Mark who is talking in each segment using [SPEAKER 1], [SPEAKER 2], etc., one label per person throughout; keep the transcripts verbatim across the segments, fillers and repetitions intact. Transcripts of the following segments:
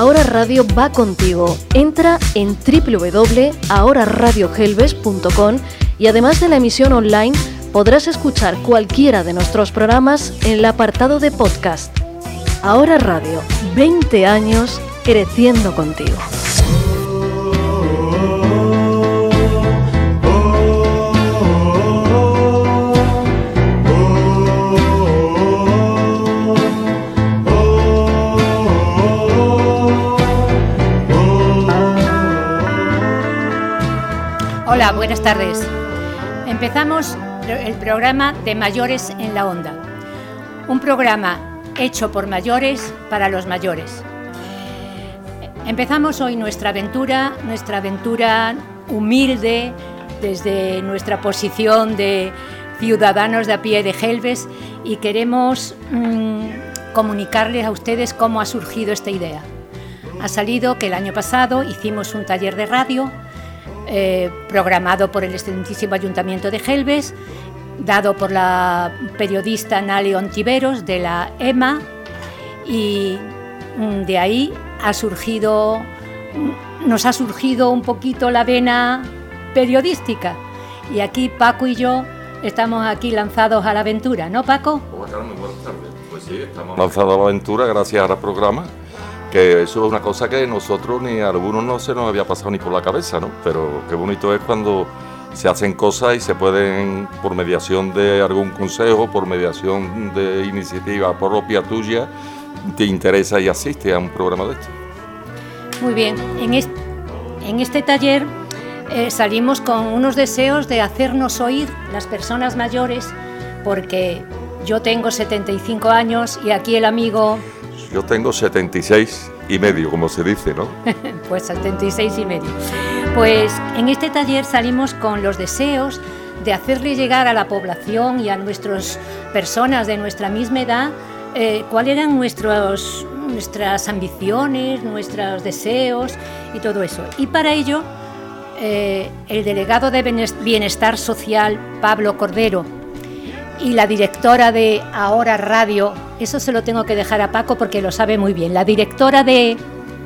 [SPEAKER 1] Ahora Radio va contigo. Entra en doble u doble u doble punto ahora radio gelbes punto com y además de la emisión online podrás escuchar cualquiera de nuestros programas en el apartado de podcast. Ahora Radio, veinte años creciendo contigo.
[SPEAKER 2] Hola, buenas tardes. Empezamos el programa de Mayores en la Onda, un programa hecho por mayores para los mayores. Empezamos hoy nuestra aventura, nuestra aventura humilde desde nuestra posición de ciudadanos de a pie de Gelbes y queremos mmm, comunicarles a ustedes cómo ha surgido esta idea. Ha salido que el año pasado hicimos un taller de radio Eh, programado por el excelentísimo Ayuntamiento de Gelbes, dado por la periodista Nali Ontiveros de la E M A, y de ahí ha surgido, nos ha surgido un poquito la vena periodística, y aquí Paco y yo estamos aquí lanzados a la aventura, ¿no, Paco?
[SPEAKER 3] Hola, Carmen, buenas tardes. Pues sí, estamos lanzados a la aventura gracias al programa, que eso es una cosa que nosotros ni a algunos no se nos había pasado ni por la cabeza, ¿no? Pero qué bonito es cuando se hacen cosas y se pueden, por mediación de algún consejo, por mediación de iniciativa propia tuya, te interesa y asiste a un programa de esto.
[SPEAKER 2] Muy bien, en este, en este taller eh, salimos con unos deseos de hacernos oír las personas mayores, porque yo tengo setenta y cinco años y aquí el amigo...
[SPEAKER 3] Yo tengo setenta y seis y medio, como se dice, ¿no?
[SPEAKER 2] Pues setenta y seis y medio. Pues en este taller salimos con los deseos de hacerle llegar a la población y a nuestras personas de nuestra misma edad eh, cuáles eran nuestros, nuestras ambiciones, nuestros deseos y todo eso. Y para ello, eh, el delegado de Bienestar Social, Pablo Cordero, y la directora de Ahora Radio, eso se lo tengo que dejar a Paco porque lo sabe muy bien, la directora de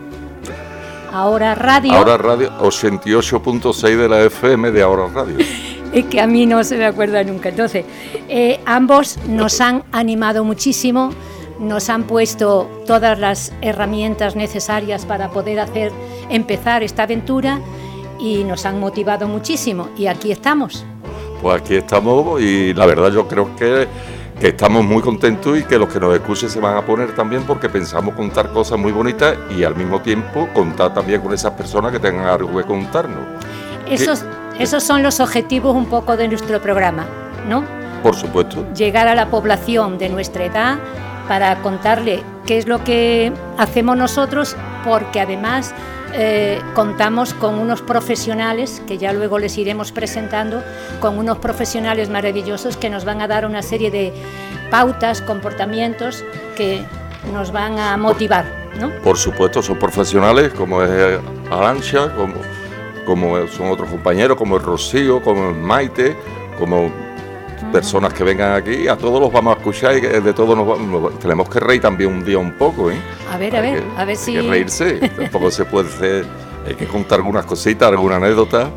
[SPEAKER 2] Ahora Radio...
[SPEAKER 3] Ahora Radio, ochenta y ocho punto seis de la F M de Ahora Radio.
[SPEAKER 2] Es que a mí no se me acuerda nunca. Entonces, eh, ambos nos han animado muchísimo, nos han puesto todas las herramientas necesarias para poder hacer, empezar esta aventura y nos han motivado muchísimo y aquí estamos.
[SPEAKER 3] Pues aquí estamos y la verdad yo creo que, que estamos muy contentos y que los que nos escuchen se van a poner también porque pensamos contar cosas muy bonitas y al mismo tiempo contar también con esas personas que tengan algo que contarnos.
[SPEAKER 2] Esos, esos son los objetivos un poco de nuestro programa, ¿no?
[SPEAKER 3] Por supuesto.
[SPEAKER 2] Llegar a la población de nuestra edad para contarle qué es lo que hacemos nosotros, porque además... Eh, contamos con unos profesionales que ya luego les iremos presentando, con unos profesionales maravillosos que nos van a dar una serie de pautas, comportamientos que nos van a motivar, ¿no?
[SPEAKER 3] Por supuesto, son profesionales como es Arancha, como, como son otros compañeros, como el Rocío, como el Maite, como personas que vengan aquí, a todos los vamos a escuchar y de todos nos vamos, tenemos que reír también un día un poco, ¿eh?
[SPEAKER 2] A ver, a ver,
[SPEAKER 3] que,
[SPEAKER 2] a ver si...
[SPEAKER 3] Hay que reírse, tampoco se puede hacer, hay que contar algunas cositas, alguna anécdota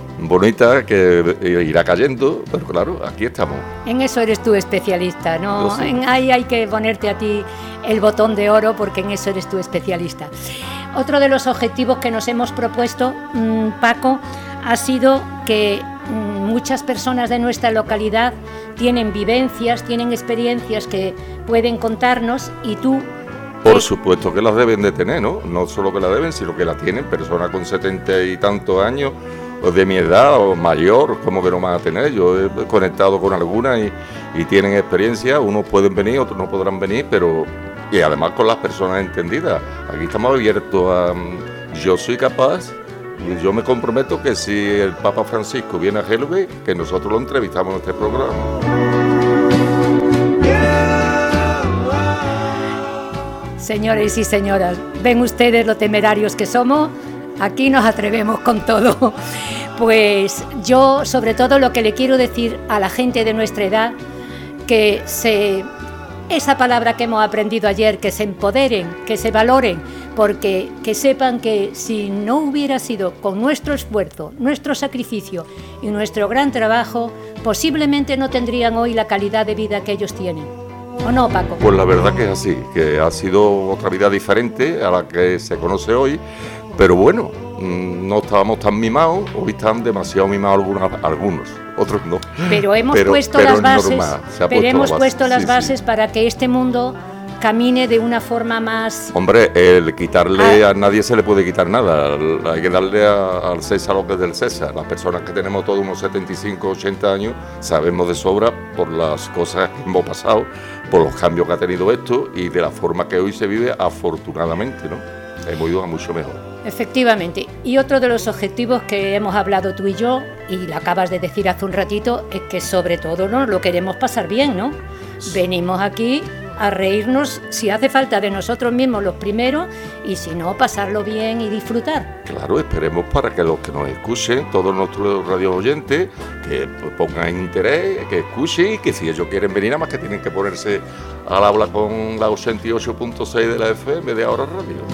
[SPEAKER 3] bonita que irá cayendo, pero claro, aquí estamos.
[SPEAKER 2] En eso eres tú especialista, ¿no?
[SPEAKER 3] Sí.
[SPEAKER 2] En ahí hay que ponerte a ti el botón de oro porque en eso eres tú especialista. Otro de los objetivos que nos hemos propuesto, mmm, Paco, ha sido que muchas personas de nuestra localidad tienen vivencias, tienen experiencias que pueden contarnos y tú...
[SPEAKER 3] Por supuesto que las deben de tener, ¿no? No solo que la deben, sino que la tienen. Personas con setenta y tantos años, o de mi edad, o mayor, como que no van a tener. Yo he conectado con algunas y, y tienen experiencia. Unos pueden venir, otros no podrán venir, pero... Y además con las personas entendidas. Aquí estamos abiertos a... Yo soy capaz... Yo me comprometo que si el Papa Francisco viene a Gelbes, que nosotros lo entrevistamos en este programa.
[SPEAKER 2] Señores y señoras, ven ustedes lo temerarios que somos, aquí nos atrevemos con todo. Pues yo, sobre todo, lo que le quiero decir a la gente de nuestra edad, que se... esa palabra que hemos aprendido ayer, que se empoderen, que se valoren, porque que sepan que si no hubiera sido con nuestro esfuerzo, nuestro sacrificio y nuestro gran trabajo, posiblemente no tendrían hoy la calidad de vida que ellos tienen. ¿O no, Paco?
[SPEAKER 3] Pues la verdad que es así, que ha sido otra vida diferente a la que se conoce hoy, pero bueno, no estábamos tan mimados, hoy están demasiado mimados algunos, algunos otros no.
[SPEAKER 2] Pero hemos
[SPEAKER 3] pero,
[SPEAKER 2] puesto
[SPEAKER 3] pero
[SPEAKER 2] las bases,
[SPEAKER 3] normal,
[SPEAKER 2] pero
[SPEAKER 3] puesto
[SPEAKER 2] hemos
[SPEAKER 3] la base.
[SPEAKER 2] puesto las
[SPEAKER 3] sí,
[SPEAKER 2] bases
[SPEAKER 3] sí.
[SPEAKER 2] para que este mundo camine de una forma más...
[SPEAKER 3] Hombre, el quitarle
[SPEAKER 2] Ah.
[SPEAKER 3] a nadie se le puede quitar nada, hay que darle a, al César lo que es del César. Las personas que tenemos todos unos setenta y cinco, ochenta años sabemos de sobra por las cosas que hemos pasado, por los cambios que ha tenido esto y de la forma que hoy se vive, afortunadamente, ¿no? Hemos ido a mucho mejor.
[SPEAKER 2] Efectivamente. Y otro de los objetivos que hemos hablado tú y yo, y lo acabas de decir hace un ratito, es que sobre todo nos lo queremos pasar bien, ¿no? Venimos aquí a reírnos, si hace falta, de nosotros mismos los primeros, y si no, pasarlo bien y disfrutar.
[SPEAKER 3] Claro, esperemos para que los que nos escuchen, todos nuestros radio oyentes, que pongan interés, que escuchen y que si ellos quieren venir, nada más que tienen que ponerse al habla con la ochenta y ocho punto seis de la F M de Ahora Radio.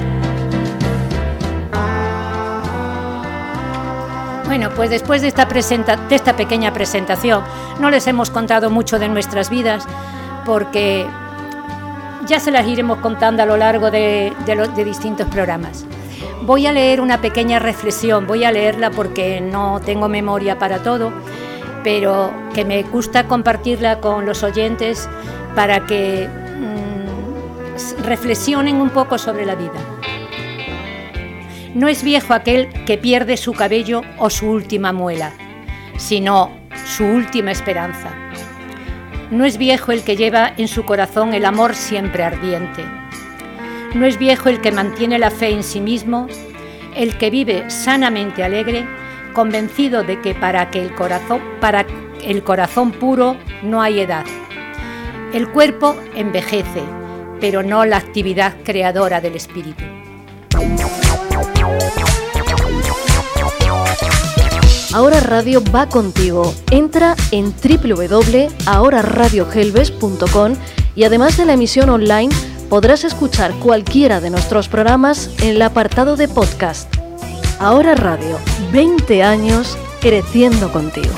[SPEAKER 2] Bueno, pues después de esta, presenta- de esta pequeña presentación, no les hemos contado mucho de nuestras vidas, porque ya se las iremos contando a lo largo de, de, los, de distintos programas. Voy a leer una pequeña reflexión, voy a leerla porque no tengo memoria para todo, pero que me gusta compartirla con los oyentes para que mmm, reflexionen un poco sobre la vida. No es viejo aquel que pierde su cabello o su última muela, sino su última esperanza. No es viejo el que lleva en su corazón el amor siempre ardiente. No es viejo el que mantiene la fe en sí mismo, el que vive sanamente alegre, convencido de que para, que el corazón, para el corazón puro no hay edad. El cuerpo envejece, pero no la actividad creadora del espíritu.
[SPEAKER 1] Ahora Radio va contigo. Entra en doble u doble u doble u punto ahora radio gelbes punto com y además de la emisión online podrás escuchar cualquiera de nuestros programas en el apartado de podcast. Ahora Radio, veinte años creciendo contigo.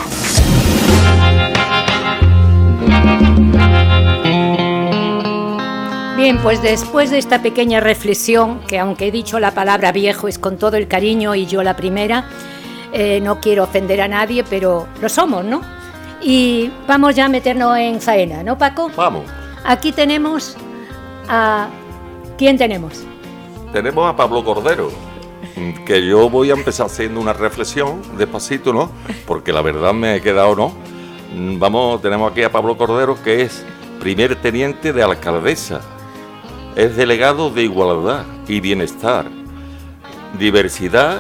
[SPEAKER 2] Bien, pues después de esta pequeña reflexión, que aunque he dicho la palabra viejo es con todo el cariño y yo la primera, Eh, no quiero ofender a nadie, pero lo somos, ¿no? Y vamos ya a meternos en faena, ¿no, Paco?
[SPEAKER 3] Vamos.
[SPEAKER 2] Aquí tenemos a... ¿Quién tenemos?
[SPEAKER 3] Tenemos a Pablo Cordero, que yo voy a empezar haciendo una reflexión despacito, ¿no? Porque la verdad me he quedado, ¿no? Vamos, tenemos aquí a Pablo Cordero, que es primer teniente de alcaldesa, es delegado de Igualdad y Bienestar, Diversidad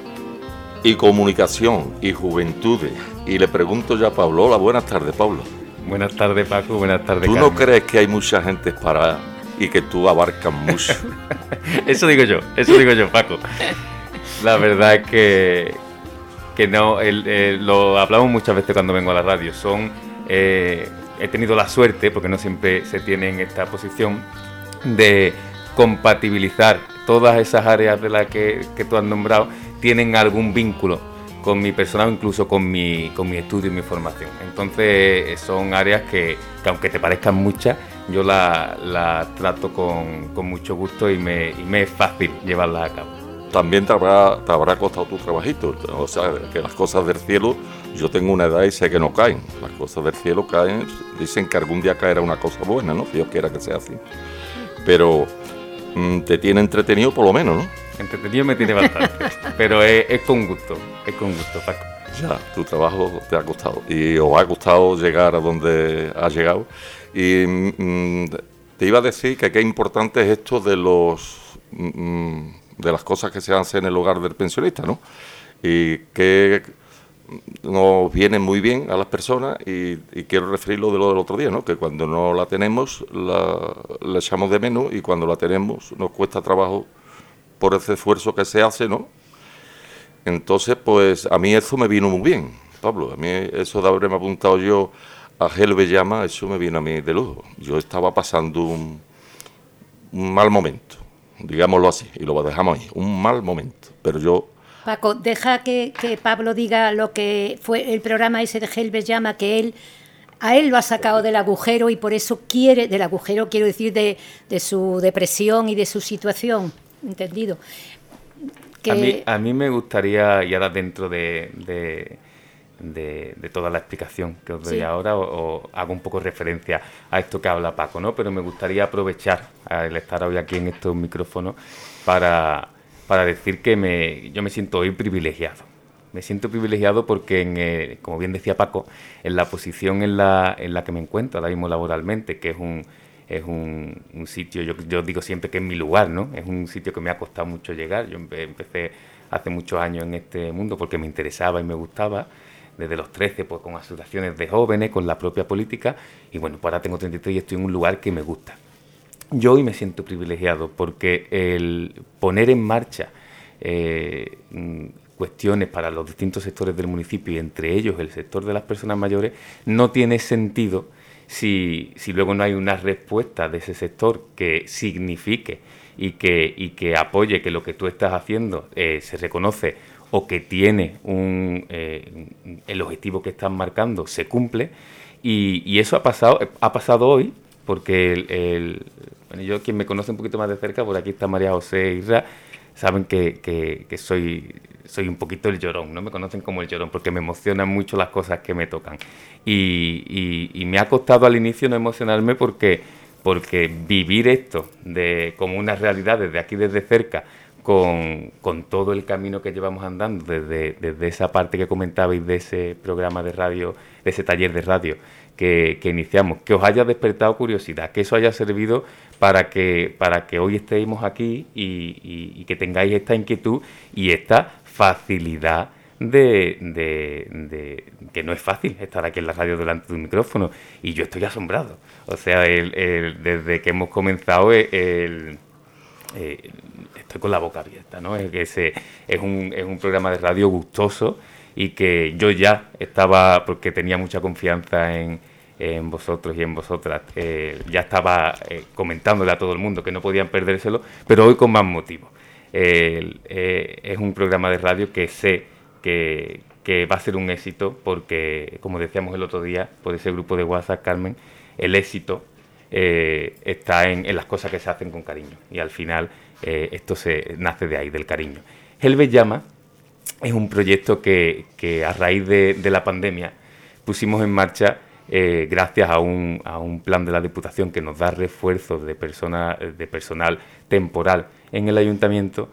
[SPEAKER 3] y Comunicación y Juventudes. Y le pregunto ya a Pablo. Hola, buenas tardes, Pablo.
[SPEAKER 4] Buenas tardes, Paco, buenas tardes,
[SPEAKER 3] ¿Tú
[SPEAKER 4] Carmen.
[SPEAKER 3] no crees que hay mucha gente para y que tú abarcas mucho?
[SPEAKER 4] Eso digo yo, eso digo yo, Paco. La verdad es que, que no, el, el, lo hablamos muchas veces cuando vengo a la radio. Son, eh, he tenido la suerte, porque no siempre se tiene en esta posición, de compatibilizar todas esas áreas de las que, que tú has nombrado, tienen algún vínculo con mi persona o incluso con mi, con mi estudio y mi formación. Entonces son áreas que, que aunque te parezcan muchas, yo las la trato con, con mucho gusto y me, y me es fácil llevarlas a cabo.
[SPEAKER 3] También te habrá, te habrá costado tu trabajito, o sea, que las cosas del cielo, yo tengo una edad y sé que no caen, las cosas del cielo caen, dicen que algún día caerá una cosa buena, ¿no? Dios quiera que sea así, pero mmm, te tiene entretenido por lo menos, ¿no?
[SPEAKER 4] Entretenido me tiene bastante, pero es, es con gusto, es con gusto, Paco.
[SPEAKER 3] Ya, tu trabajo te ha costado y os ha costado llegar a donde has llegado. Y mmm, te iba a decir que qué importante es esto de los mmm, de las cosas que se hacen en el hogar del pensionista, ¿no? Y que nos viene muy bien a las personas y, y quiero referirlo de lo del otro día, ¿no? Que cuando no la tenemos la, la echamos de menos y cuando la tenemos nos cuesta trabajo por ese esfuerzo que se hace, ¿no? Entonces, pues a mí eso me vino muy bien, Pablo. A mí eso de haberme apuntado yo a Gelbes Llama, eso me vino a mí de lujo. Yo estaba pasando un, un mal momento, digámoslo así, y lo dejamos ahí, un mal momento, pero yo...
[SPEAKER 2] Paco, deja que, que Pablo diga lo que fue el programa ese de Gelbes Llama, que él, a él lo ha sacado del agujero y por eso quiere, del agujero quiero decir de, de su depresión y de su situación, ¿entendido? Que...
[SPEAKER 4] A, mí, a mí me gustaría, y ahora dentro de, de, de, de toda la explicación que os doy sí. ahora, o, o hago un poco referencia a esto que habla Paco, ¿no? Pero me gustaría aprovechar el estar hoy aquí en estos micrófonos para... para decir que me, yo me siento hoy privilegiado. Me siento privilegiado porque, en, eh, como bien decía Paco, en la posición en la, en la que me encuentro ahora mismo laboralmente, que es un, es un, un sitio, yo, yo digo siempre que es mi lugar, ¿no? Es un sitio que me ha costado mucho llegar. Yo empe, empecé hace muchos años en este mundo porque me interesaba y me gustaba. Desde los trece, pues con asociaciones de jóvenes, con la propia política. Y bueno, pues ahora tengo treinta y tres y estoy en un lugar que me gusta. Yo hoy me siento privilegiado porque el poner en marcha eh, cuestiones para los distintos sectores del municipio y entre ellos el sector de las personas mayores no tiene sentido si, si luego no hay una respuesta de ese sector que signifique y que, y que apoye que lo que tú estás haciendo eh, se reconoce o que tiene un, eh, el objetivo que estás marcando se cumple y, y eso ha pasado, ha pasado hoy porque el, el bueno, yo, quien me conoce un poquito más de cerca, por aquí está María José e Isra, saben que, que, que soy, soy un poquito el llorón, ¿no? Me conocen como el llorón, porque me emocionan mucho las cosas que me tocan. Y, y, y me ha costado al inicio no emocionarme porque, porque vivir esto de, como una realidad desde aquí, desde cerca, con, con todo el camino que llevamos andando, desde, desde esa parte que comentabais de ese programa de radio, de ese taller de radio, Que, que iniciamos, que os haya despertado curiosidad, que eso haya servido para que, para que hoy estemos aquí y, y, y que tengáis esta inquietud y esta facilidad de, de, de que no es fácil estar aquí en la radio delante de un micrófono y yo estoy asombrado. O sea, el, el, desde que hemos comenzado el, el, el, estoy con la boca abierta, ¿no? Es que ese, es, un, es un programa de radio gustoso y que yo ya estaba, porque tenía mucha confianza en, en vosotros y en vosotras, eh, ya estaba eh, comentándole a todo el mundo que no podían perdérselo, pero hoy con más motivo. Eh, eh, es un programa de radio que sé que, que va a ser un éxito porque, como decíamos el otro día, por ese grupo de WhatsApp, Carmen, el éxito eh, está en, en las cosas que se hacen con cariño y al final eh, esto se nace de ahí, del cariño. Gelbes Llama es un proyecto que, que a raíz de, de la pandemia pusimos en marcha eh, gracias a un, a un plan de la Diputación que nos da refuerzos de, persona, de personal temporal en el ayuntamiento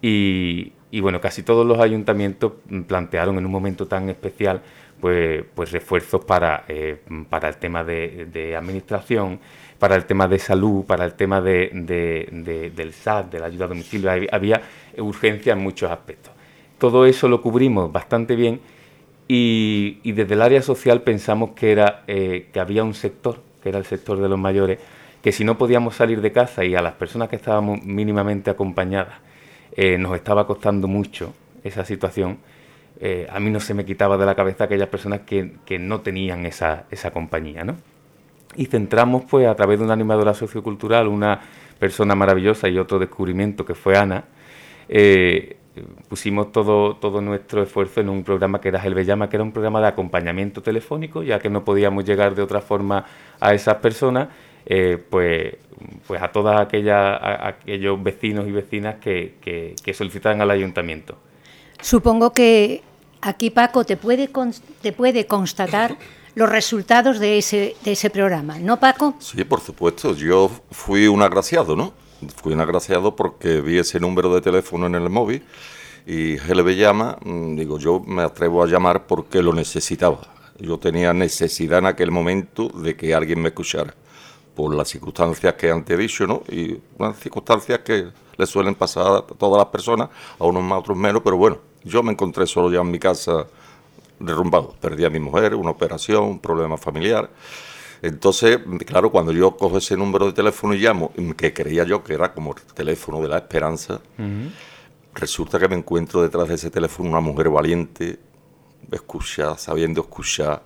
[SPEAKER 4] y, y bueno, casi todos los ayuntamientos plantearon en un momento tan especial pues, pues refuerzos para, eh, para el tema de, de administración, para el tema de salud, para el tema de, de, de, del S A T, de la ayuda a domicilio. Había urgencia en muchos aspectos. Todo eso lo cubrimos bastante bien y, y desde el área social pensamos que, era, eh, que había un sector, que era el sector de los mayores, que si no podíamos salir de casa y a las personas que estábamos mínimamente acompañadas eh, nos estaba costando mucho esa situación, eh, a mí no se me quitaba de la cabeza aquellas personas que, que no tenían esa, esa compañía, ¿no? Y centramos pues a través de una animadora sociocultural, una persona maravillosa y otro descubrimiento que fue Ana, eh, pusimos todo, todo nuestro esfuerzo en un programa que era Gelbes Llama, que era un programa de acompañamiento telefónico, ya que no podíamos llegar de otra forma a esas personas, eh, pues, pues a todos aquellas, a, aquellos vecinos y vecinas que, que, que solicitaran al ayuntamiento.
[SPEAKER 2] Supongo que aquí Paco te puede, te puede constatar los resultados de ese, de ese programa, ¿no, Paco?
[SPEAKER 3] Sí, por supuesto, yo fui un agraciado, ¿no? Fui un agraciado porque vi ese número de teléfono en el móvil y Gelbes Llama, digo, yo me atrevo a llamar porque lo necesitaba. Yo tenía necesidad en aquel momento de que alguien me escuchara, por las circunstancias que antes he dicho, ¿no? Y unas circunstancias que le suelen pasar a todas las personas, a unos más, a otros menos, pero bueno, yo me encontré solo ya en mi casa derrumbado. Perdí a mi mujer, una operación, un problema familiar. Entonces, claro, cuando yo cojo ese número de teléfono y llamo, que creía yo que era como el teléfono de la esperanza, uh-huh. Resulta que me encuentro detrás de ese teléfono una mujer valiente, escucha, sabiendo escuchar,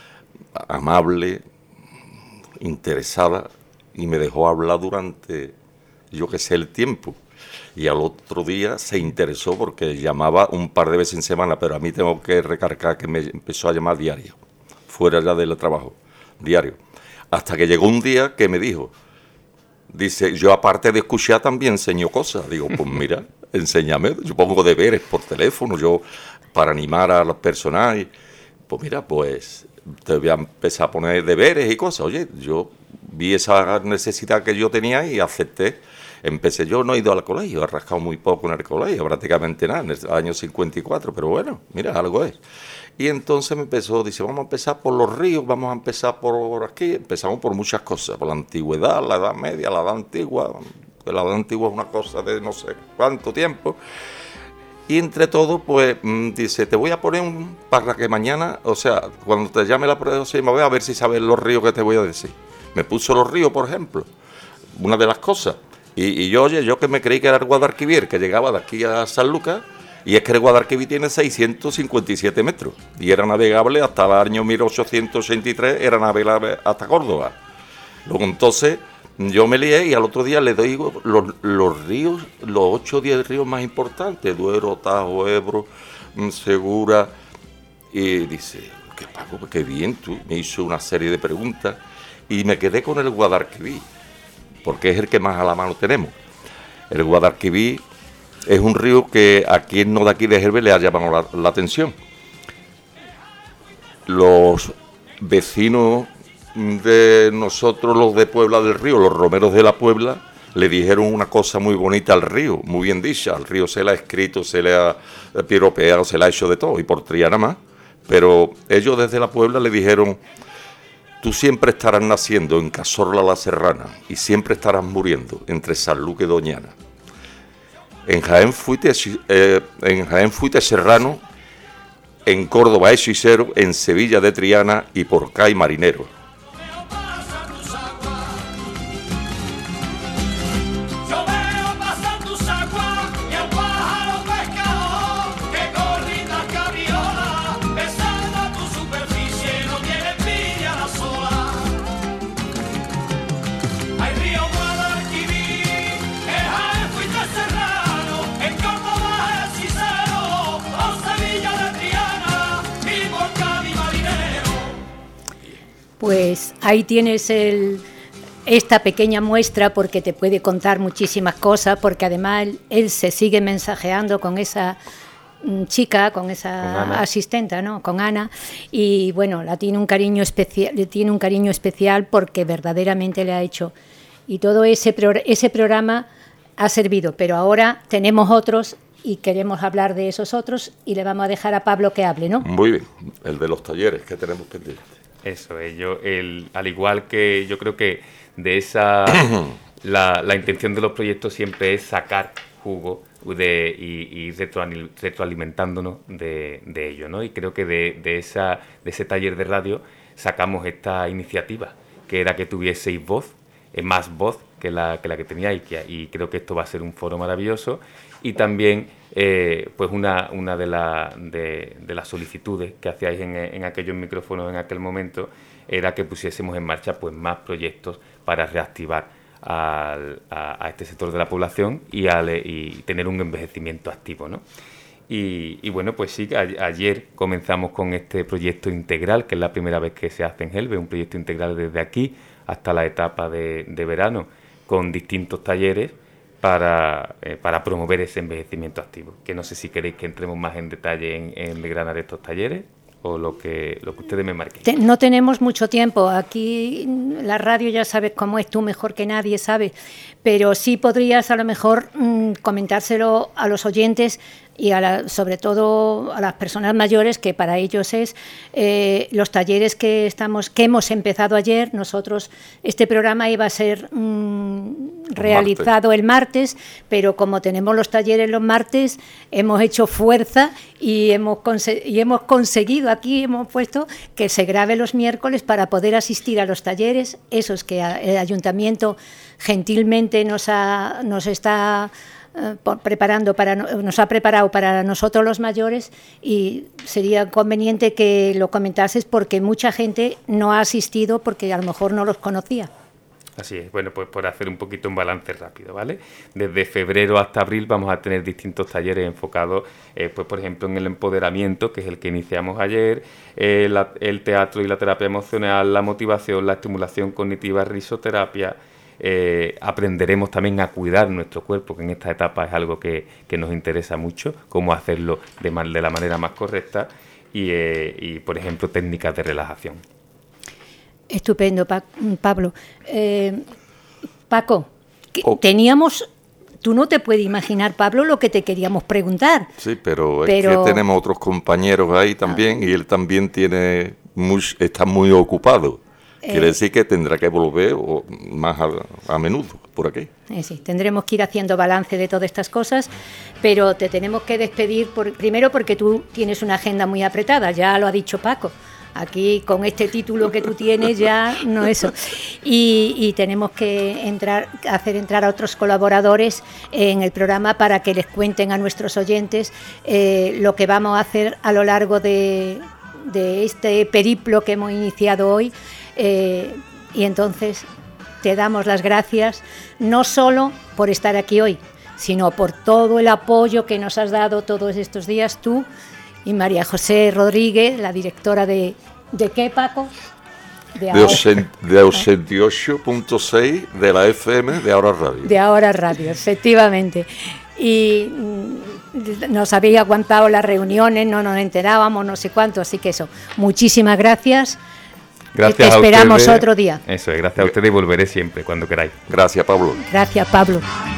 [SPEAKER 3] amable, interesada, y me dejó hablar durante, yo que sé, el tiempo. Y al otro día se interesó porque llamaba un par de veces en semana, pero a mí tengo que recargar que me empezó a llamar diario, fuera ya del trabajo, diario. Hasta que llegó un día que me dijo, dice, yo aparte de escuchar también enseño cosas. Digo, pues mira, enséñame, yo pongo deberes por teléfono, yo para animar a los personajes. Pues mira, pues te voy a empezar a poner deberes y cosas. Oye, yo vi esa necesidad que yo tenía y acepté. Empecé, yo no he ido al colegio, he rascado muy poco en el colegio, prácticamente nada, en el año cincuenta y cuatro, pero bueno, mira, algo es. Y entonces me empezó, dice, vamos a empezar por los ríos, vamos a empezar por aquí, empezamos por muchas cosas, por la antigüedad, la edad media, la edad antigua, que la edad antigua es una cosa de no sé cuánto tiempo. Y entre todo, pues, dice, te voy a poner un, para que mañana, o sea, cuando te llame la próxima vez, a ver si sabes los ríos que te voy a decir. Me puso los ríos, por ejemplo, una de las cosas. Y, y yo, oye, yo que me creí que era el Guadalquivir, que llegaba de aquí a San Lucas, y es que el Guadalquivir tiene seiscientos cincuenta y siete metros, y era navegable hasta el año mil ochocientos ochenta y tres, era navegable hasta Córdoba. Luego entonces yo me lié y al otro día le doy los, los ríos, los ocho o diez ríos más importantes, Duero, Tajo, Ebro, Segura, y dice, qué Paco, qué bien, tú, me hizo una serie de preguntas, y me quedé con el Guadalquivir, porque es el que más a la mano tenemos. El Guadalquivir es un río que a quien no de aquí de Gelbes le ha llamado la, la atención. Los vecinos de nosotros, los de Puebla del Río, los romeros de la Puebla, le dijeron una cosa muy bonita al río, muy bien dicha. Al río se le ha escrito, se le ha piropeado, se le ha hecho de todo, y por Triana más. Pero ellos desde la Puebla le dijeron, tú siempre estarás naciendo en Cazorla la Serrana y siempre estarás muriendo entre San Luque y Doñana. En Jaén fuiste, eh, en Jaén fuiste serrano, en Córdoba hechicero, en Sevilla de Triana y por Cay marinero.
[SPEAKER 2] Pues ahí tienes el, esta pequeña muestra, porque te puede contar muchísimas cosas, porque además él, él se sigue mensajeando con esa chica, con esa con asistenta, ¿no? Con Ana, y bueno, la tiene un cariño especial, le tiene un cariño especial porque verdaderamente le ha hecho, y todo ese pro, ese programa ha servido, pero ahora tenemos otros y queremos hablar de esos otros y le vamos a dejar a Pablo que hable, ¿no?
[SPEAKER 3] Muy bien, el de los talleres que tenemos pendientes.
[SPEAKER 4] Eso es, yo, el, al igual que yo creo que de esa, la, la intención de los proyectos siempre es sacar jugo de, y, y retroalimentándonos de, de ello, ¿no? Y creo que de, de, esa, de ese taller de radio sacamos esta iniciativa, que era que tuvieseis voz, eh, más voz que la que, la que teníais, y creo que esto va a ser un foro maravilloso. Y también, eh, pues una, una de, la, de, de las solicitudes que hacíais en, en aquellos micrófonos en aquel momento era que pusiésemos en marcha pues más proyectos para reactivar al, a, a este sector de la población y, al, y tener un envejecimiento activo, ¿no? Y, y bueno, pues sí, a, ayer comenzamos con este proyecto integral, que es la primera vez que se hace en Gelbes, un proyecto integral desde aquí hasta la etapa de, de verano, con distintos talleres para, eh, para promover ese envejecimiento activo. Que no sé si queréis que entremos más en detalle en, en desgranar estos talleres o lo que, lo que ustedes me marquen.
[SPEAKER 2] Te, no tenemos mucho tiempo. Aquí la radio ya sabes cómo es, tú mejor que nadie sabes, pero sí podrías a lo mejor mmm, comentárselo a los oyentes y a la, sobre todo a las personas mayores, que para ellos es eh, los talleres que estamos que hemos empezado ayer. Nosotros, este programa iba a ser mmm, realizado martes. el martes, pero como tenemos los talleres los martes, hemos hecho fuerza y hemos, y hemos conseguido, aquí hemos puesto que se grabe los miércoles para poder asistir a los talleres, esos que el ayuntamiento gentilmente nos, ha, nos está preparando para nos ha preparado para nosotros los mayores, y sería conveniente que lo comentases porque mucha gente no ha asistido porque a lo mejor no los conocía.
[SPEAKER 4] Así es, bueno, pues por hacer un poquito un balance rápido, ¿vale? Desde febrero hasta abril vamos a tener distintos talleres enfocados, eh, pues por ejemplo, en el empoderamiento, que es el que iniciamos ayer, eh, la, el teatro y la terapia emocional, la motivación, la estimulación cognitiva, risoterapia. Eh, aprenderemos también a cuidar nuestro cuerpo, que en esta etapa es algo que, que nos interesa mucho, cómo hacerlo de, mal, de la manera más correcta y, eh, y, por ejemplo, técnicas de relajación.
[SPEAKER 2] Estupendo, pa- Pablo. Eh, Paco,
[SPEAKER 3] Oh.
[SPEAKER 2] teníamos... Tú no te puedes imaginar, Pablo, lo que te queríamos preguntar.
[SPEAKER 3] Sí, pero,
[SPEAKER 2] Pero-
[SPEAKER 3] es que tenemos otros compañeros ahí también y él también tiene muy, está muy ocupado. Quiere
[SPEAKER 2] Eh.
[SPEAKER 3] decir que tendrá que volver o, más a, a menudo por aquí.
[SPEAKER 2] Eh, sí, tendremos que ir haciendo balance de todas estas cosas, pero te tenemos que despedir por, primero porque tú tienes una agenda muy apretada, ya lo ha dicho Paco. Aquí con este título que tú tienes ya no eso. Y, y tenemos que entrar, hacer entrar a otros colaboradores en el programa para que les cuenten a nuestros oyentes eh, lo que vamos a hacer a lo largo de, de este periplo que hemos iniciado hoy. Eh, y entonces te damos las gracias no solo por estar aquí hoy, sino por todo el apoyo que nos has dado todos estos días tú y María José Rodríguez, la directora de... ¿De qué, Paco?
[SPEAKER 3] De, ochen, de ochenta y ocho punto seis de la F M de Ahora Radio.
[SPEAKER 2] De Ahora Radio, efectivamente. Y mm, nos habéis aguantado las reuniones, no nos enterábamos, no sé cuánto, así que eso. Muchísimas gracias.
[SPEAKER 4] Gracias
[SPEAKER 2] Te esperamos
[SPEAKER 4] a ustedes.
[SPEAKER 2] otro día.
[SPEAKER 4] Eso es, gracias a ustedes y volveré siempre, cuando queráis.
[SPEAKER 3] Gracias, Pablo.
[SPEAKER 2] Gracias, Pablo.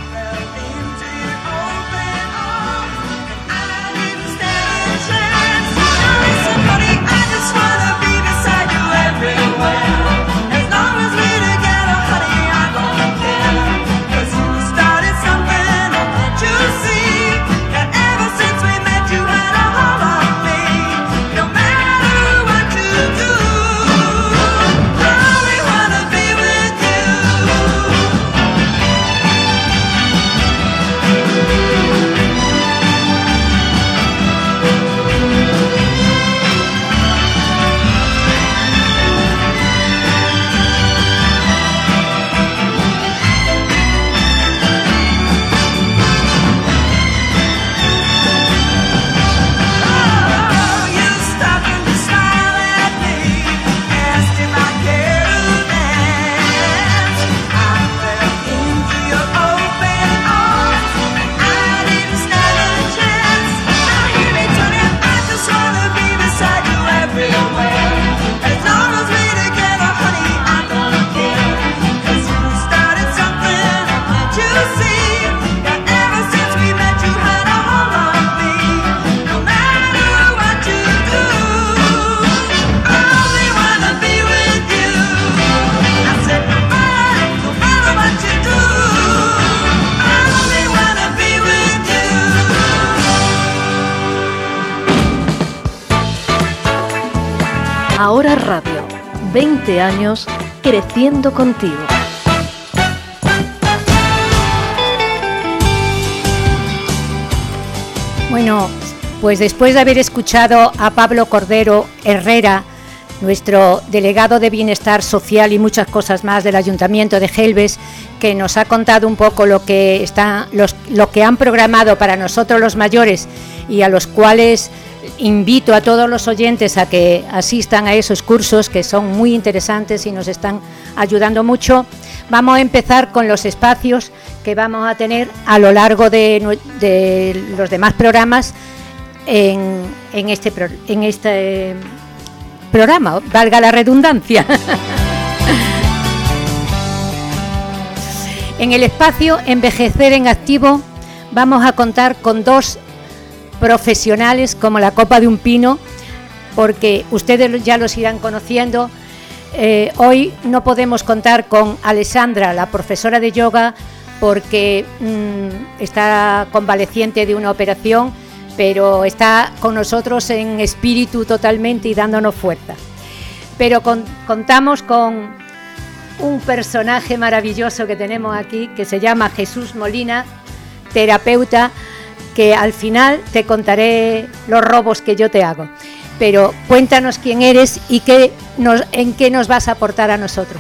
[SPEAKER 1] Ahora Radio, veinte años creciendo contigo.
[SPEAKER 2] Bueno, pues después de haber escuchado a Pablo Cordero Herrera, nuestro delegado de Bienestar Social y muchas cosas más del Ayuntamiento de Gelbes, que nos ha contado un poco lo que está, los, lo que han programado para nosotros los mayores y a los cuales invito a todos los oyentes a que asistan a esos cursos que son muy interesantes y nos están ayudando mucho. Vamos a empezar con los espacios que vamos a tener a lo largo de, de los demás programas en, en, este, en este programa, valga la redundancia. En el espacio Envejecer en Activo vamos a contar con dos profesionales como la copa de un pino, porque ustedes ya los irán conociendo. Eh, hoy no podemos contar con Alessandra, la profesora de yoga, porque mmm, está convaleciente de una operación, pero está con nosotros en espíritu totalmente y dándonos fuerza. Pero con, contamos con un personaje maravilloso que tenemos aquí, que se llama Jesús Molina, terapeuta, que al final te contaré los robos que yo te hago. Pero cuéntanos quién eres y qué nos, en qué nos vas a aportar a nosotros.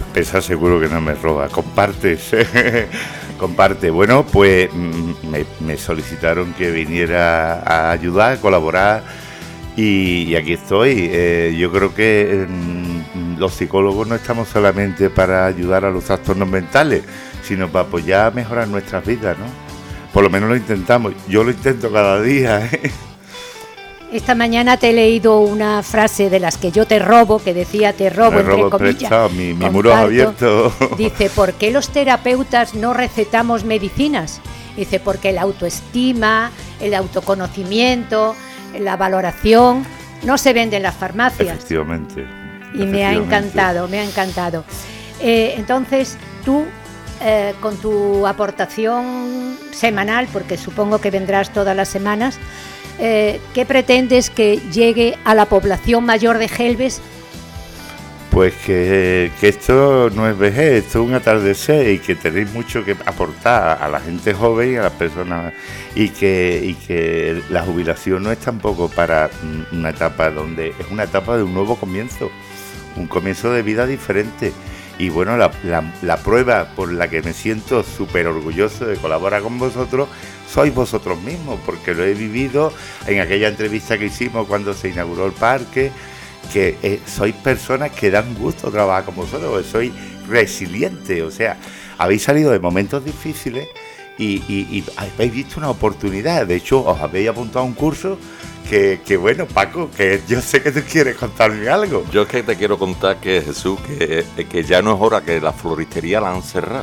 [SPEAKER 5] Pesa seguro que no me roba. Compartes. Comparte. Bueno, pues me, me solicitaron que viniera a ayudar, a colaborar y, y aquí estoy. Eh, yo creo que mm, los psicólogos no estamos solamente para ayudar a los trastornos mentales, sino para apoyar a mejorar nuestras vidas, ¿no? Por lo menos lo intentamos. Yo lo intento cada día, ¿eh?
[SPEAKER 2] Esta mañana te he leído una frase de las que yo te robo, que decía te robo,
[SPEAKER 5] Me
[SPEAKER 2] entre
[SPEAKER 5] robo
[SPEAKER 2] comillas.
[SPEAKER 5] prestado, mi, mi muro es abierto.
[SPEAKER 2] Dice, ¿por qué los terapeutas no recetamos medicinas? Dice, porque la autoestima, el autoconocimiento, la valoración no se vende en las farmacias.
[SPEAKER 5] Efectivamente.
[SPEAKER 2] Y me ha encantado, me ha encantado. Eh, entonces, tú, eh, con tu aportación semanal, porque supongo que vendrás todas las semanas, Eh, ¿qué pretendes que llegue a la población mayor de Gelbes?
[SPEAKER 5] Pues que, que esto no es vejez, esto es un atardecer y que tenéis mucho que aportar a la gente joven y a las personas y que, y que la jubilación no es tampoco para una etapa donde es una etapa de un nuevo comienzo, un comienzo de vida diferente. Y bueno, la, la, la prueba por la que me siento súper orgulloso de colaborar con vosotros sois vosotros mismos, porque lo he vivido en aquella entrevista que hicimos cuando se inauguró el parque, que eh, sois personas que dan gusto trabajar con vosotros, sois resilientes, o sea, habéis salido de momentos difíciles y, y, y habéis visto una oportunidad. De hecho, os habéis apuntado a un curso que, que bueno, Paco, que yo sé que tú quieres contarme algo.
[SPEAKER 3] Yo es que te quiero contar que, Jesús, que, que ya no es hora, que la floristería la han cerrado.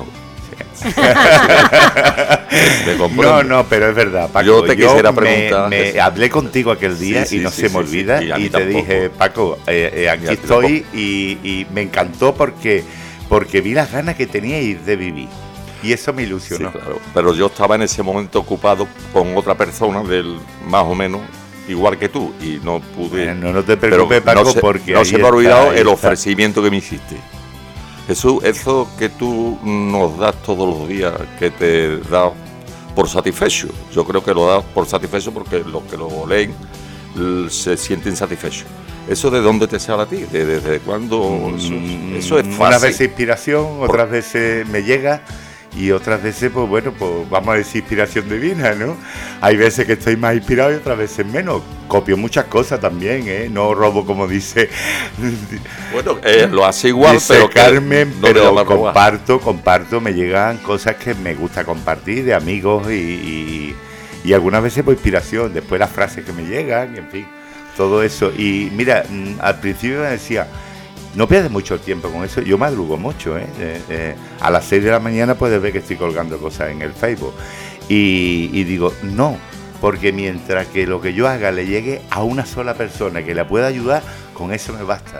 [SPEAKER 5] No, no, pero es verdad, Paco.
[SPEAKER 3] Yo te
[SPEAKER 5] yo
[SPEAKER 3] quisiera
[SPEAKER 5] me,
[SPEAKER 3] preguntar.
[SPEAKER 5] Me hablé contigo aquel día sí, sí, y no sí, se me sí, olvida. Sí, y, y te tampoco. dije, Paco, eh, eh, aquí estoy y, y me encantó porque, porque vi las ganas que teníais de vivir. Y eso me ilusionó.
[SPEAKER 3] Sí, claro. Pero yo estaba en ese momento ocupado con otra persona del más o menos igual que tú y no pude.
[SPEAKER 5] Eh, no, no te preocupes, Paco,
[SPEAKER 3] no se,
[SPEAKER 5] porque
[SPEAKER 3] no se me ha olvidado el
[SPEAKER 5] está.
[SPEAKER 3] ofrecimiento que me hiciste. Jesús, eso que tú nos das todos los días, que te da por satisfecho, yo creo que lo das por satisfecho porque los que lo leen se sienten satisfechos. ¿Eso de dónde te sale a ti? ¿Desde de, de cuándo?
[SPEAKER 5] Mm,
[SPEAKER 3] eso, eso es fácil.
[SPEAKER 5] Unas veces inspiración, otras por... veces me llega y otras veces, pues bueno, pues vamos a decir inspiración divina, ¿no? Hay veces que estoy más inspirado y otras veces menos. Copio muchas cosas también, ¿eh? No robo como dice...
[SPEAKER 3] Bueno, eh, lo hace igual,
[SPEAKER 5] dice
[SPEAKER 3] pero
[SPEAKER 5] Carmen,
[SPEAKER 3] no
[SPEAKER 5] pero comparto, comparto, me llegan cosas que me gusta compartir de amigos y, y, y algunas veces por inspiración, después las frases que me llegan, en fin, todo eso. Y mira, al principio me decía... No pierdes mucho tiempo con eso, yo madrugo mucho, ¿eh? Eh, eh, a las seis de la mañana puedes ver que estoy colgando cosas en el Facebook y, y digo, no, porque mientras que lo que yo haga le llegue a una sola persona que la pueda ayudar, con eso me basta.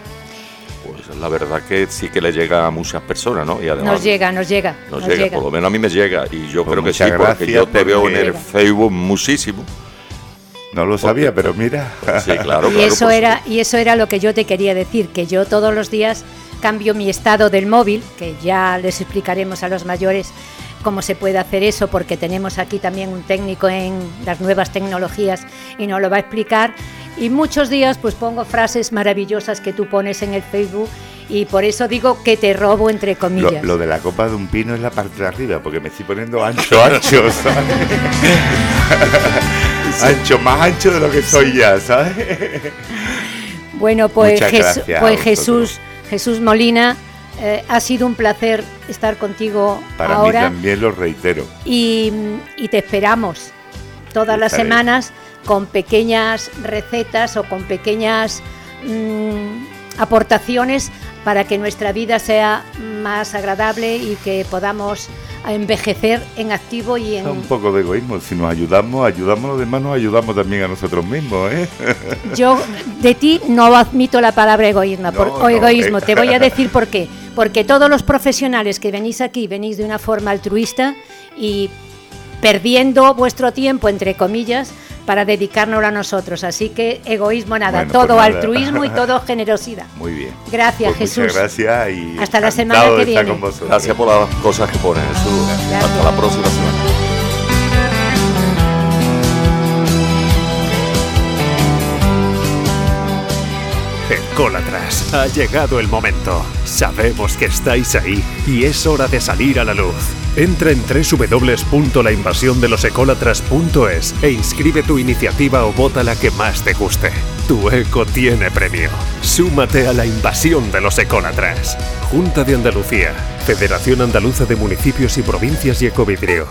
[SPEAKER 3] Pues la verdad que sí que le llega a muchas personas, ¿no? Y además,
[SPEAKER 2] nos llega, nos llega.
[SPEAKER 3] Nos,
[SPEAKER 2] nos
[SPEAKER 3] llega,
[SPEAKER 2] llega,
[SPEAKER 3] por lo menos a mí me llega y yo
[SPEAKER 5] pues
[SPEAKER 3] creo que sí, porque yo te veo en el Facebook muchísimo.
[SPEAKER 5] No lo sabía, pero mira.
[SPEAKER 3] Sí, claro,
[SPEAKER 2] y
[SPEAKER 3] claro,
[SPEAKER 2] eso era y eso era lo que yo te quería decir, que yo todos los días cambio mi estado del móvil, que ya les explicaremos a los mayores cómo se puede hacer eso, porque tenemos aquí también un técnico en las nuevas tecnologías y nos lo va a explicar. Y muchos días pues pongo frases maravillosas que tú pones en el Facebook y por eso digo que te robo entre comillas.
[SPEAKER 5] Lo, lo de la copa de un pino es la parte de arriba, porque me estoy poniendo ancho, ancho, ¿sabes? Ancho, más ancho de lo que soy ya, ¿sabes?
[SPEAKER 2] Bueno, pues, Jesús, pues Jesús, Jesús Molina, eh, ha sido un placer estar contigo
[SPEAKER 5] Para
[SPEAKER 2] ahora.
[SPEAKER 5] Para mí también lo reitero.
[SPEAKER 2] Y, y te esperamos todas las semanas con pequeñas recetas o con pequeñas mmm, aportaciones para que nuestra vida sea más agradable y que podamos envejecer en activo y en...
[SPEAKER 5] Un poco de egoísmo, si nos ayudamos, ayudamos a los demás, nos ayudamos también a nosotros mismos, ¿eh?
[SPEAKER 2] Yo de ti no admito la palabra egoísmo,
[SPEAKER 5] no,
[SPEAKER 2] por,
[SPEAKER 5] no,
[SPEAKER 2] o egoísmo,
[SPEAKER 5] eh.
[SPEAKER 2] te voy a decir por qué. Porque todos los profesionales que venís aquí, venís de una forma altruista y perdiendo vuestro tiempo, entre comillas, para dedicárnoslo a nosotros. Así que egoísmo nada,
[SPEAKER 5] bueno,
[SPEAKER 2] todo
[SPEAKER 5] pues nada.
[SPEAKER 2] Altruismo y todo generosidad.
[SPEAKER 5] Muy bien.
[SPEAKER 2] Gracias,
[SPEAKER 5] pues
[SPEAKER 2] Jesús.
[SPEAKER 5] Muchas gracias y
[SPEAKER 2] hasta la semana que viene.
[SPEAKER 5] Con vosotros.
[SPEAKER 3] Gracias por las cosas que pones, Jesús.
[SPEAKER 2] Gracias.
[SPEAKER 3] Hasta la próxima semana.
[SPEAKER 6] Ecólatras, ha llegado el momento. Sabemos que estáis ahí y es hora de salir a la luz. Entra en doble u doble u doble u punto la invasión de los ecólatras punto es e inscribe tu iniciativa o vota la que más te guste. Tu eco tiene premio. Súmate a la invasión de los ecólatras. Junta de Andalucía, Federación Andaluza de Municipios y Provincias y Ecovidrio.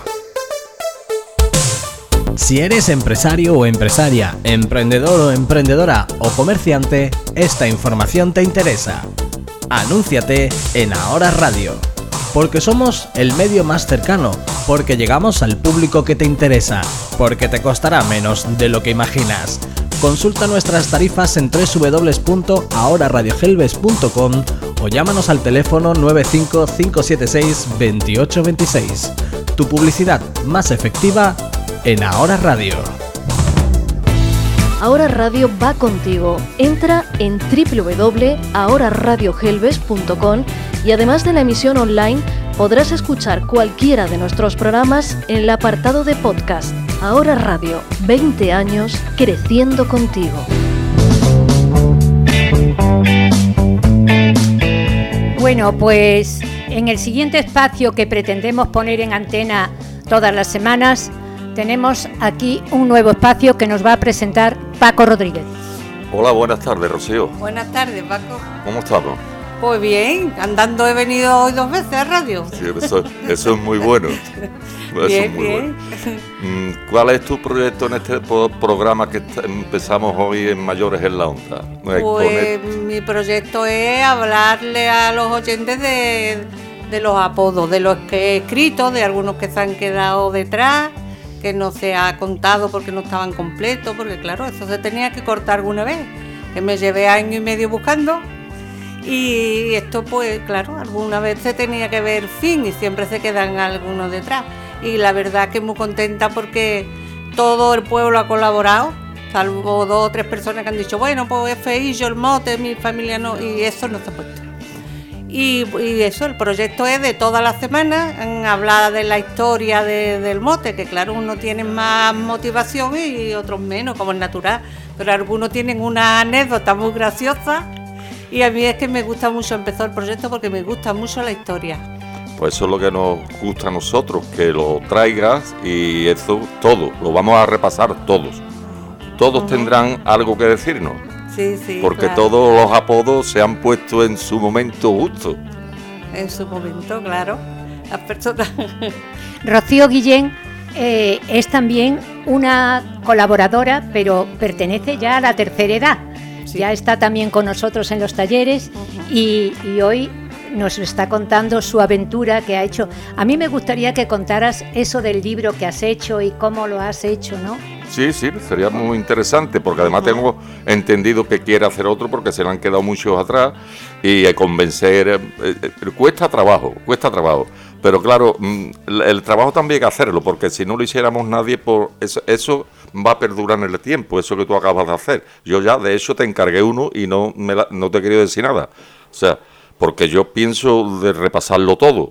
[SPEAKER 7] Si eres empresario o empresaria, emprendedor o emprendedora o comerciante, esta información te interesa. Anúnciate en Ahora Radio. Porque somos el medio más cercano, porque llegamos al público que te interesa, porque te costará menos de lo que imaginas. Consulta nuestras tarifas en doble u doble u doble u punto ahora radio gelbes punto com o llámanos al teléfono nueve cinco cinco siete seis dos ocho dos seis. Tu publicidad más efectiva en Ahora Radio.
[SPEAKER 1] Ahora Radio va contigo. Entra en doble u doble u doble u punto ahora radio gelbes punto com y además de la emisión online podrás escuchar cualquiera de nuestros programas en el apartado de podcast. Ahora Radio, veinte años creciendo contigo.
[SPEAKER 2] Bueno, pues en el siguiente espacio que pretendemos poner en antena todas las semanas, tenemos aquí un nuevo espacio que nos va a presentar Paco Rodríguez.
[SPEAKER 3] Hola, buenas tardes, Rocío.
[SPEAKER 8] Buenas tardes, Paco.
[SPEAKER 3] ¿Cómo estamos?
[SPEAKER 8] Pues bien, andando he venido hoy dos veces a radio.
[SPEAKER 3] Sí, eso, eso es muy bueno. Eso
[SPEAKER 8] bien,
[SPEAKER 3] es muy
[SPEAKER 8] bien.
[SPEAKER 3] Bueno. ¿Cuál es tu proyecto en este po- programa que está- empezamos hoy en Mayores en la Onda?
[SPEAKER 8] Pues
[SPEAKER 3] Con el-
[SPEAKER 8] mi proyecto es hablarle a los oyentes de, de los apodos, de los que he escrito, de algunos que se han quedado detrás, que no se ha contado porque no estaban completos, porque claro, eso se tenía que cortar alguna vez, que me llevé año y medio buscando. Y esto pues claro, alguna vez se tenía que ver fin y siempre se quedan algunos detrás. Y la verdad que muy contenta porque todo el pueblo ha colaborado, salvo dos o tres personas que han dicho, bueno, pues F I, yo el mote, mi familia no, y eso no se ha puesto. Y, y eso, el proyecto es de todas las semanas, hablar de la historia de, del mote, que claro, unos tienen más motivación y otros menos, como es natural, pero algunos tienen una anécdota muy graciosa. Y a mí es que me gusta mucho, empezó el proyecto porque me gusta mucho la historia.
[SPEAKER 3] Pues eso es lo que nos gusta a nosotros, que lo traigas y eso todo, lo vamos a repasar todos. Todos uh-huh. tendrán algo que decirnos.
[SPEAKER 8] Sí, sí.
[SPEAKER 3] Porque
[SPEAKER 8] claro.
[SPEAKER 3] todos los apodos se han puesto en su momento justo.
[SPEAKER 8] En su momento, claro. Las personas.
[SPEAKER 2] Rocío Guillén eh, es también una colaboradora, pero pertenece ya a la tercera edad. Sí. Ya está también con nosotros en los talleres uh-huh. y, y hoy nos está contando su aventura que ha hecho. A mí me gustaría que contaras eso del libro que has hecho y cómo lo has hecho, ¿no?
[SPEAKER 3] Sí, sí, sería muy interesante, porque además uh-huh. tengo entendido que quiere hacer otro porque se le han quedado muchos atrás y eh, convencer, eh, eh, cuesta trabajo, cuesta trabajo. Pero claro, el, el trabajo también hay que hacerlo, porque si no lo hiciéramos nadie, por eso, eso va a perdurar en el tiempo, eso que tú acabas de hacer. Yo ya, de hecho, te encargué uno y no, me la, no te he querido decir nada. O sea, porque yo pienso de repasarlo todo.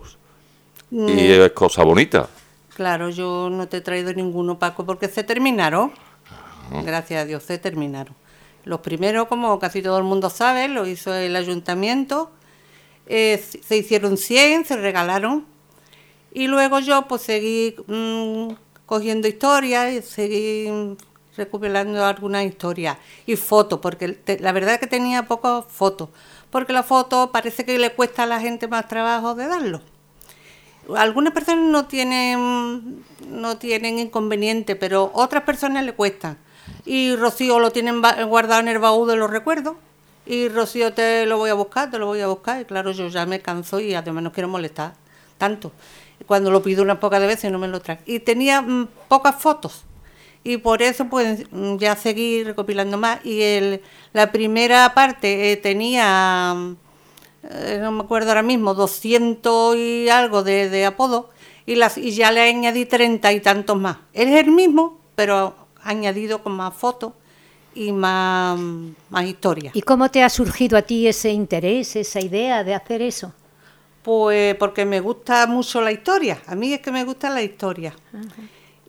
[SPEAKER 3] Mm. Y es cosa bonita.
[SPEAKER 8] Claro, yo no te he traído ninguno, Paco, porque se terminaron. Uh-huh. Gracias a Dios, se terminaron. Los primeros, como casi todo el mundo sabe, lo hizo el ayuntamiento. Eh, se hicieron cien, se regalaron. Y luego yo pues seguí mmm, cogiendo historias y seguí recopilando algunas historias. Y fotos, porque te, la verdad es que tenía pocas fotos. Porque la foto parece que le cuesta a la gente más trabajo de darlo. Algunas personas no tienen no tienen inconveniente, pero otras personas le cuestan. Y Rocío lo tienen guardado en el baúl de los recuerdos. Y Rocío, te lo voy a buscar, te lo voy a buscar. Y claro, yo ya me canso y además no quiero molestar tanto. Cuando lo pido unas pocas veces no me lo traen. Y tenía mm, pocas fotos. Y por eso pues ya seguí recopilando más. Y el, la primera parte eh, tenía, eh, no me acuerdo ahora mismo, doscientos y algo de, de apodos. Y, las, y ya le añadí treinta y tantos más. Es el mismo, pero añadido con más fotos y más, más historias.
[SPEAKER 2] ¿Y cómo te ha surgido a ti ese interés, esa idea de hacer eso?
[SPEAKER 8] Pues porque me gusta mucho la historia. A mí es que me gusta la historia. Uh-huh.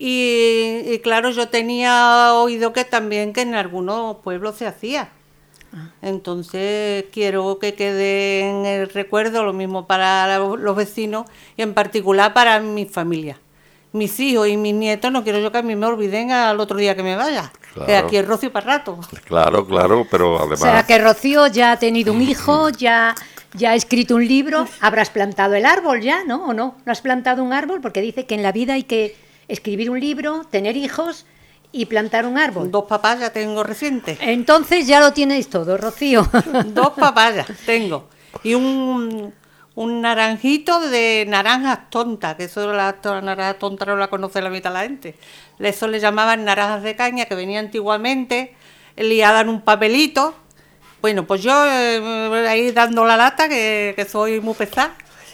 [SPEAKER 8] Y, y claro, yo tenía oído que también que en algunos pueblos se hacía. Entonces quiero que quede en el recuerdo lo mismo para los vecinos y en particular para mi familia. Mis hijos y mis nietos no quiero yo que a mí me olviden al otro día que me vaya.
[SPEAKER 3] Claro.
[SPEAKER 8] Que aquí es Rocío para rato.
[SPEAKER 3] Claro, claro, pero además...
[SPEAKER 2] O sea, que Rocío ya ha tenido un hijo, ya, ya ha escrito un libro, habrás plantado el árbol ya, ¿no? ¿O no? ¿No has plantado un árbol? Porque dice que en la vida hay que escribir un libro, tener hijos y plantar un árbol.
[SPEAKER 8] Dos papayas tengo recientes.
[SPEAKER 2] Entonces ya lo tienes todo, Rocío.
[SPEAKER 8] Dos papayas tengo. Y un, un naranjito de naranjas tontas, que eso la, la naranja tonta no la conoce la mitad de la gente. Eso le llamaban naranjas de caña, que venía antiguamente, liadas en un papelito. Bueno, pues yo eh, ahí dando la lata, que, que soy muy pesada,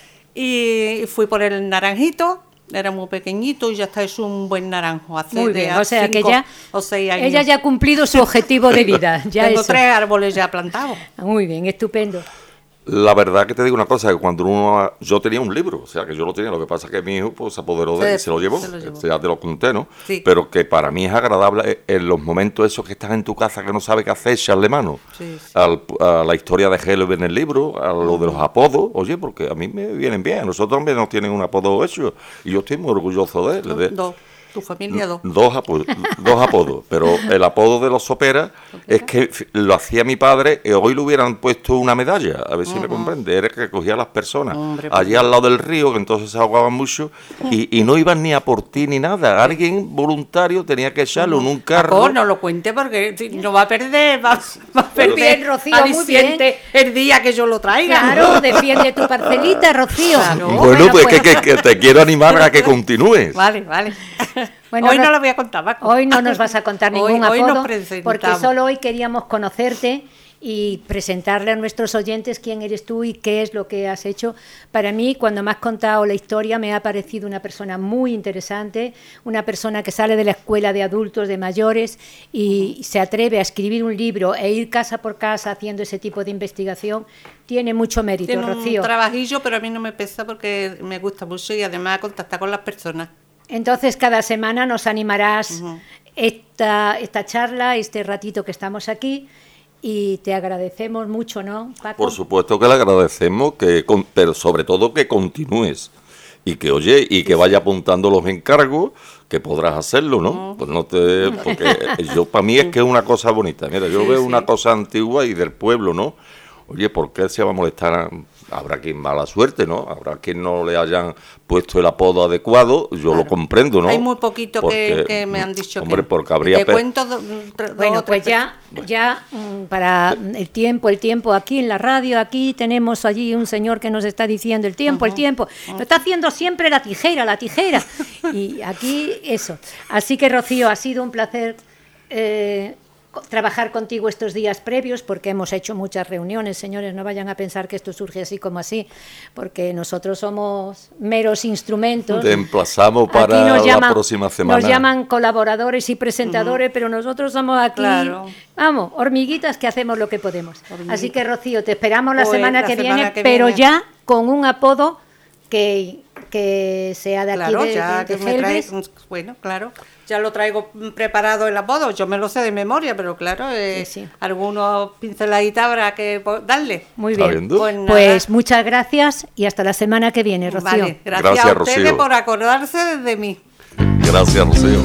[SPEAKER 8] y fui por el naranjito. Era muy pequeñito y ya está, es un buen naranjo. Hace
[SPEAKER 2] Muy bien,
[SPEAKER 8] de
[SPEAKER 2] o sea que ya
[SPEAKER 8] o seis años.
[SPEAKER 2] Ella ya ha cumplido su objetivo de vida. Ya
[SPEAKER 8] Tengo
[SPEAKER 2] eso.
[SPEAKER 8] tres árboles ya plantados.
[SPEAKER 2] Muy bien, estupendo.
[SPEAKER 3] La verdad que te digo una cosa, que cuando uno... Yo tenía un libro, o sea, que yo lo tenía, lo que pasa es que mi hijo pues, se apoderó de él y se lo llevó,
[SPEAKER 8] se lo llevó.
[SPEAKER 3] ya te lo conté, ¿no?
[SPEAKER 8] Sí.
[SPEAKER 3] Pero que para mí es agradable en los momentos esos que estás en tu casa que no sabes qué hacer, echarle mano
[SPEAKER 8] Sí, sí.
[SPEAKER 3] al- a la historia de Helve en el libro, a lo de los apodos, oye, porque a mí me vienen bien, a nosotros también nos tienen un apodo hecho y yo estoy muy orgulloso de él. de-
[SPEAKER 8] Dos. Tu familia dos.
[SPEAKER 3] Dos, apo- dos apodos, pero el apodo de los Sopera es que f- lo hacía mi padre y hoy le hubieran puesto una medalla, a ver si me comprende, era que cogía a las personas
[SPEAKER 8] Hombre, pues
[SPEAKER 3] allí al lado del río, que entonces se ahogaban mucho, y, y no iban ni a por ti ni nada, alguien voluntario tenía que echarlo en un carro.
[SPEAKER 8] Oh, no lo cuente porque si no va a perder, va, va a perder
[SPEAKER 2] bien, Rocío, muy
[SPEAKER 8] aliciente el día que yo lo traiga.
[SPEAKER 2] Claro, defiende tu parcelita, Rocío.
[SPEAKER 8] Claro.
[SPEAKER 3] Bueno, pues que, que- que te quiero animar a que continúes.
[SPEAKER 8] Vale, vale.
[SPEAKER 2] Bueno,
[SPEAKER 8] hoy
[SPEAKER 2] Ro-
[SPEAKER 8] no lo voy a contar, Paco.
[SPEAKER 2] Hoy no nos vas a contar
[SPEAKER 8] Hoy-
[SPEAKER 2] ningún
[SPEAKER 8] hoy nos
[SPEAKER 2] apodo,
[SPEAKER 8] presentamos.
[SPEAKER 2] porque solo hoy queríamos conocerte y presentarle a nuestros oyentes quién eres tú y qué es lo que has hecho. Para mí, cuando me has contado la historia, me ha parecido una persona muy interesante, una persona que sale de la escuela de adultos, de mayores, y se atreve a escribir un libro e ir casa por casa haciendo ese tipo de investigación. Tiene mucho mérito,
[SPEAKER 8] Tiene un
[SPEAKER 2] Rocío.
[SPEAKER 8] trabajillo, pero a mí no me pesa porque me gusta mucho y además contactar con las personas.
[SPEAKER 2] Entonces, cada semana nos animarás
[SPEAKER 8] Ujú.
[SPEAKER 2] esta, esta charla, este ratito que estamos aquí, y te agradecemos mucho, ¿no, Paco?
[SPEAKER 3] Por supuesto que le agradecemos, que con- pero sobre todo que continúes y que oye y que vaya apuntando los encargos, que podrás hacerlo, ¿no? Pues no te, porque yo para mí es que es una cosa bonita. Mira, yo
[SPEAKER 8] Sí,
[SPEAKER 3] veo
[SPEAKER 8] sí.
[SPEAKER 3] una cosa antigua y del pueblo, ¿no? Oye, ¿por qué se va a molestar? a- Habrá quien mala suerte, ¿no? Habrá quien no le hayan puesto el apodo adecuado. Yo lo
[SPEAKER 8] Claro.
[SPEAKER 3] comprendo, ¿no?
[SPEAKER 8] Hay muy poquito que,
[SPEAKER 3] Porque,
[SPEAKER 8] que me han dicho
[SPEAKER 3] hombre,
[SPEAKER 8] que...
[SPEAKER 3] porque habría
[SPEAKER 8] Te
[SPEAKER 3] pe-
[SPEAKER 8] cuento do- tre- dos
[SPEAKER 2] Bueno,
[SPEAKER 8] o tres
[SPEAKER 2] pues ya, ya mm, para el tiempo, el tiempo aquí en la radio, aquí tenemos allí un señor que nos está diciendo el tiempo, el tiempo. Lo está haciendo siempre la tijera, la tijera. Y aquí eso. Así que, Rocío, ha sido un placer eh, co- trabajar contigo estos días previos, porque hemos hecho muchas reuniones, señores, no vayan a pensar que esto surge así como así, porque nosotros somos meros instrumentos.
[SPEAKER 3] Te emplazamos para
[SPEAKER 2] Aquí nos
[SPEAKER 3] la
[SPEAKER 2] llaman-
[SPEAKER 3] próxima semana.
[SPEAKER 2] Nos llaman colaboradores y presentadores, pero nosotros somos aquí,
[SPEAKER 8] Claro.
[SPEAKER 2] vamos, hormiguitas que hacemos lo que podemos.
[SPEAKER 8] Hormiguitas.
[SPEAKER 2] Así que, Rocío, te esperamos la
[SPEAKER 8] Pues,
[SPEAKER 2] semana
[SPEAKER 8] la
[SPEAKER 2] que
[SPEAKER 8] semana
[SPEAKER 2] viene,
[SPEAKER 8] que
[SPEAKER 2] pero
[SPEAKER 8] viene.
[SPEAKER 2] ya con un apodo que, que sea de aquí
[SPEAKER 8] Claro,
[SPEAKER 2] de,
[SPEAKER 8] ya
[SPEAKER 2] de- de
[SPEAKER 8] que me traes,
[SPEAKER 2] Gelbes.
[SPEAKER 8] bueno, claro, ya lo traigo preparado el apodo, yo me lo sé de memoria, pero claro, eh,
[SPEAKER 2] Sí, sí.
[SPEAKER 8] algunos pinceladitas habrá que po- darle.
[SPEAKER 2] Muy
[SPEAKER 3] ¿Está
[SPEAKER 2] bien.
[SPEAKER 3] viendo?
[SPEAKER 8] Pues nada.
[SPEAKER 2] Pues muchas gracias y hasta la semana que viene, Rocío.
[SPEAKER 8] Vale, gracias,
[SPEAKER 3] Gracias,
[SPEAKER 8] a ustedes
[SPEAKER 3] Rocío.
[SPEAKER 8] por acordarse de mí.
[SPEAKER 3] Gracias, Rocío.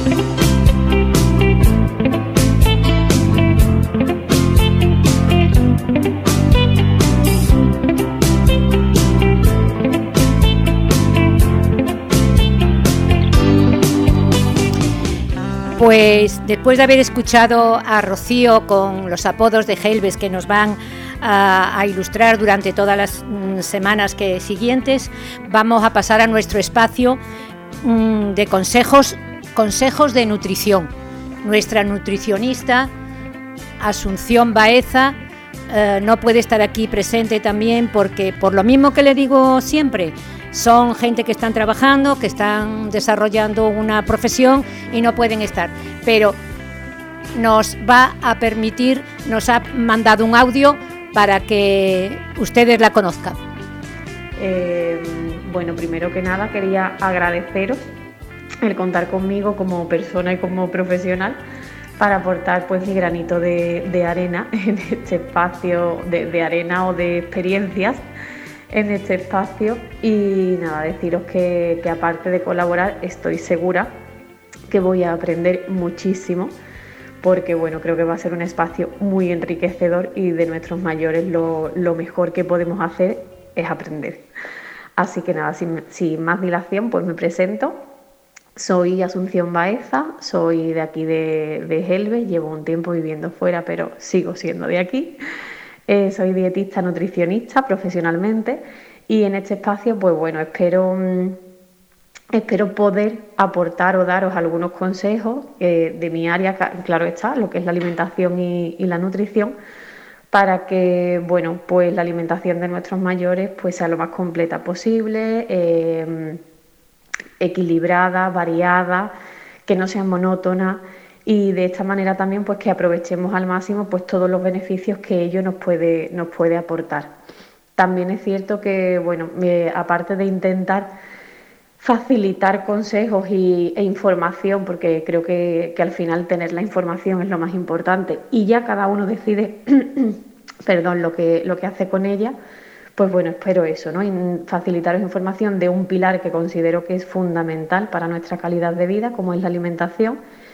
[SPEAKER 2] Pues después de haber escuchado a Rocío con los apodos de Gelbes que nos van a, a ilustrar durante todas las mm, semanas que, siguientes, vamos a pasar a nuestro espacio mm, de consejos, consejos de nutrición. Nuestra nutricionista, Asunción Baeza, eh, no puede estar aquí presente también porque, por lo mismo que le digo siempre, son gente que están trabajando, que están desarrollando una profesión y no pueden estar. Pero nos va a permitir, nos ha mandado un audio para que ustedes la conozcan.
[SPEAKER 9] Eh, bueno, primero que nada quería agradeceros el contar conmigo como persona y como profesional, para aportar pues mi granito de, de arena en este espacio de, de arena o de experiencias en este espacio. Y nada, deciros que, que aparte de colaborar, estoy segura que voy a aprender muchísimo, porque bueno, creo que va a ser un espacio muy enriquecedor y de nuestros mayores lo, lo mejor que podemos hacer es aprender. Así que nada, sin, sin más dilación, pues me presento. Soy Asunción Baeza, soy de aquí de, de Gelbes, llevo un tiempo viviendo fuera, pero sigo siendo de aquí. Eh, soy dietista nutricionista profesionalmente y en este espacio, pues bueno, espero, espero poder aportar o daros algunos consejos eh, de mi área, claro está, lo que es la alimentación y, y la nutrición, para que, bueno, pues la alimentación de nuestros mayores pues sea lo más completa posible, eh, equilibrada, variada, que no sea monótona, y de esta manera también pues que aprovechemos al máximo pues todos los beneficios que ello nos puede, nos puede aportar. También es cierto que, bueno, eh, aparte de intentar facilitar consejos y, e información, porque creo que, que al final tener la información es lo más importante y ya cada uno decide perdón, lo que, lo que hace con ella, pues bueno, espero eso, ¿no? Y facilitaros información de un pilar que considero que es fundamental para nuestra calidad de vida, como es la alimentación.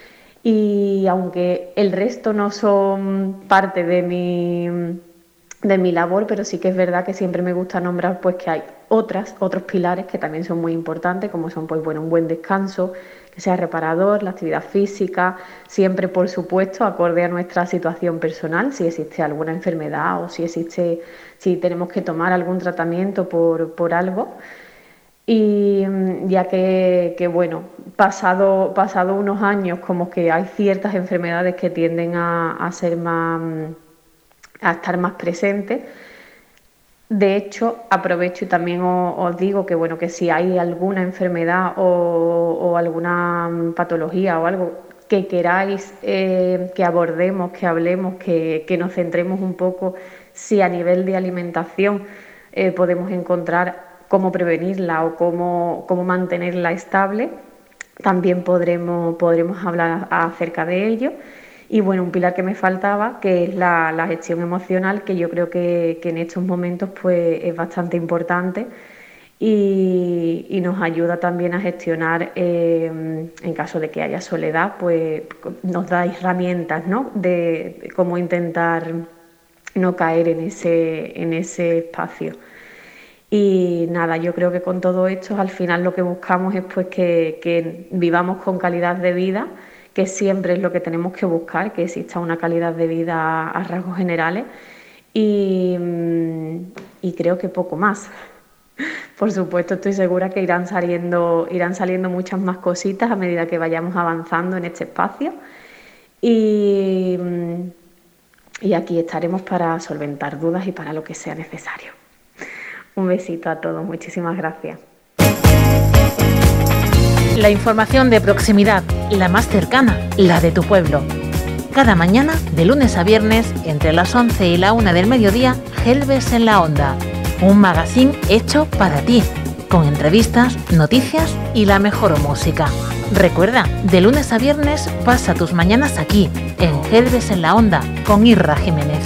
[SPEAKER 9] Y aunque el resto no son parte de mi, de mi labor, pero sí que es verdad que siempre me gusta nombrar pues que hay otras, otros pilares que también son muy importantes, como son pues bueno, un buen descanso, que sea reparador, la actividad física, siempre por supuesto acorde a nuestra situación personal, si existe alguna enfermedad o si existe, si tenemos que tomar algún tratamiento por, por algo. Y ya que, que bueno, pasado, pasado unos años como que hay ciertas enfermedades que tienden a, a ser más, a estar más presentes. De hecho, aprovecho y también os, os digo que bueno, que si hay alguna enfermedad o, o alguna patología o algo que queráis eh, que abordemos, que hablemos, que, que nos centremos un poco, si a nivel de alimentación eh, podemos encontrar cómo prevenirla o cómo, cómo mantenerla estable, también podremos, podremos hablar acerca de ello. Y bueno, un pilar que me faltaba, que es la, la gestión emocional, que yo creo que, que en estos momentos pues, es bastante importante y, y nos ayuda también a gestionar, eh, en caso de que haya soledad, pues nos da herramientas, ¿no?, de, de cómo intentar no caer en ese, en ese espacio. Y nada, yo creo que con todo esto al final lo que buscamos es pues que, que vivamos con calidad de vida, que siempre es lo que tenemos que buscar, que exista una calidad de vida a rasgos generales y, y creo que poco más. Por supuesto, estoy segura que irán saliendo, irán saliendo muchas más cositas a medida que vayamos avanzando en este espacio y, y aquí estaremos para solventar dudas y para lo que sea necesario. Un besito a todos, muchísimas gracias.
[SPEAKER 10] La información de proximidad, la más cercana, la de tu pueblo. Cada mañana, de lunes a viernes, entre las once y la una del mediodía, Gelbes en la Onda. Un magazine hecho para ti, con entrevistas, noticias y la mejor música. Recuerda, de lunes a viernes, pasa tus mañanas aquí, en Gelbes en la Onda, con Irra Jiménez.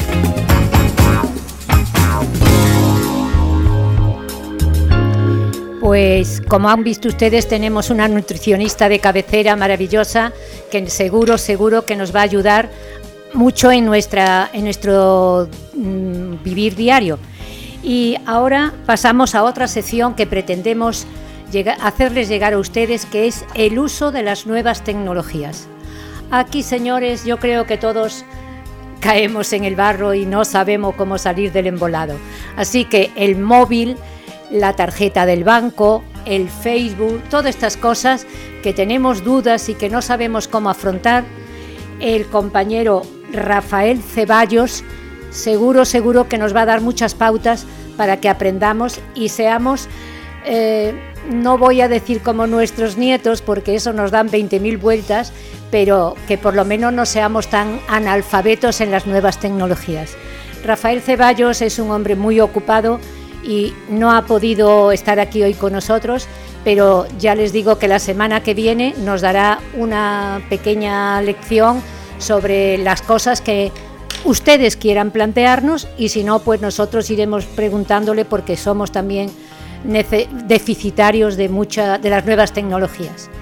[SPEAKER 2] Pues como han visto ustedes, tenemos una nutricionista de cabecera maravillosa que seguro, seguro que nos va a ayudar mucho en, nuestra, en nuestro mmm, vivir diario. Y ahora pasamos a otra sección que pretendemos llegar, hacerles llegar a ustedes, que es el uso de las nuevas tecnologías. Aquí, señores, yo creo que todos caemos en el barro y no sabemos cómo salir del embolado. Así que el móvil, la tarjeta del banco, el Facebook, todas estas cosas que tenemos dudas y que no sabemos cómo afrontar, el compañero Rafael Ceballos seguro, seguro que nos va a dar muchas pautas para que aprendamos y seamos, eh, no voy a decir como nuestros nietos, porque eso nos dan veinte mil vueltas, pero que por lo menos no seamos tan analfabetos en las nuevas tecnologías. Rafael Ceballos es un hombre muy ocupado y no ha podido estar aquí hoy con nosotros, pero ya les digo que la semana que viene nos dará una pequeña lección sobre las cosas que ustedes quieran plantearnos, y si no, pues nosotros iremos preguntándole, porque somos también nece- deficitarios de muchas de las nuevas tecnologías.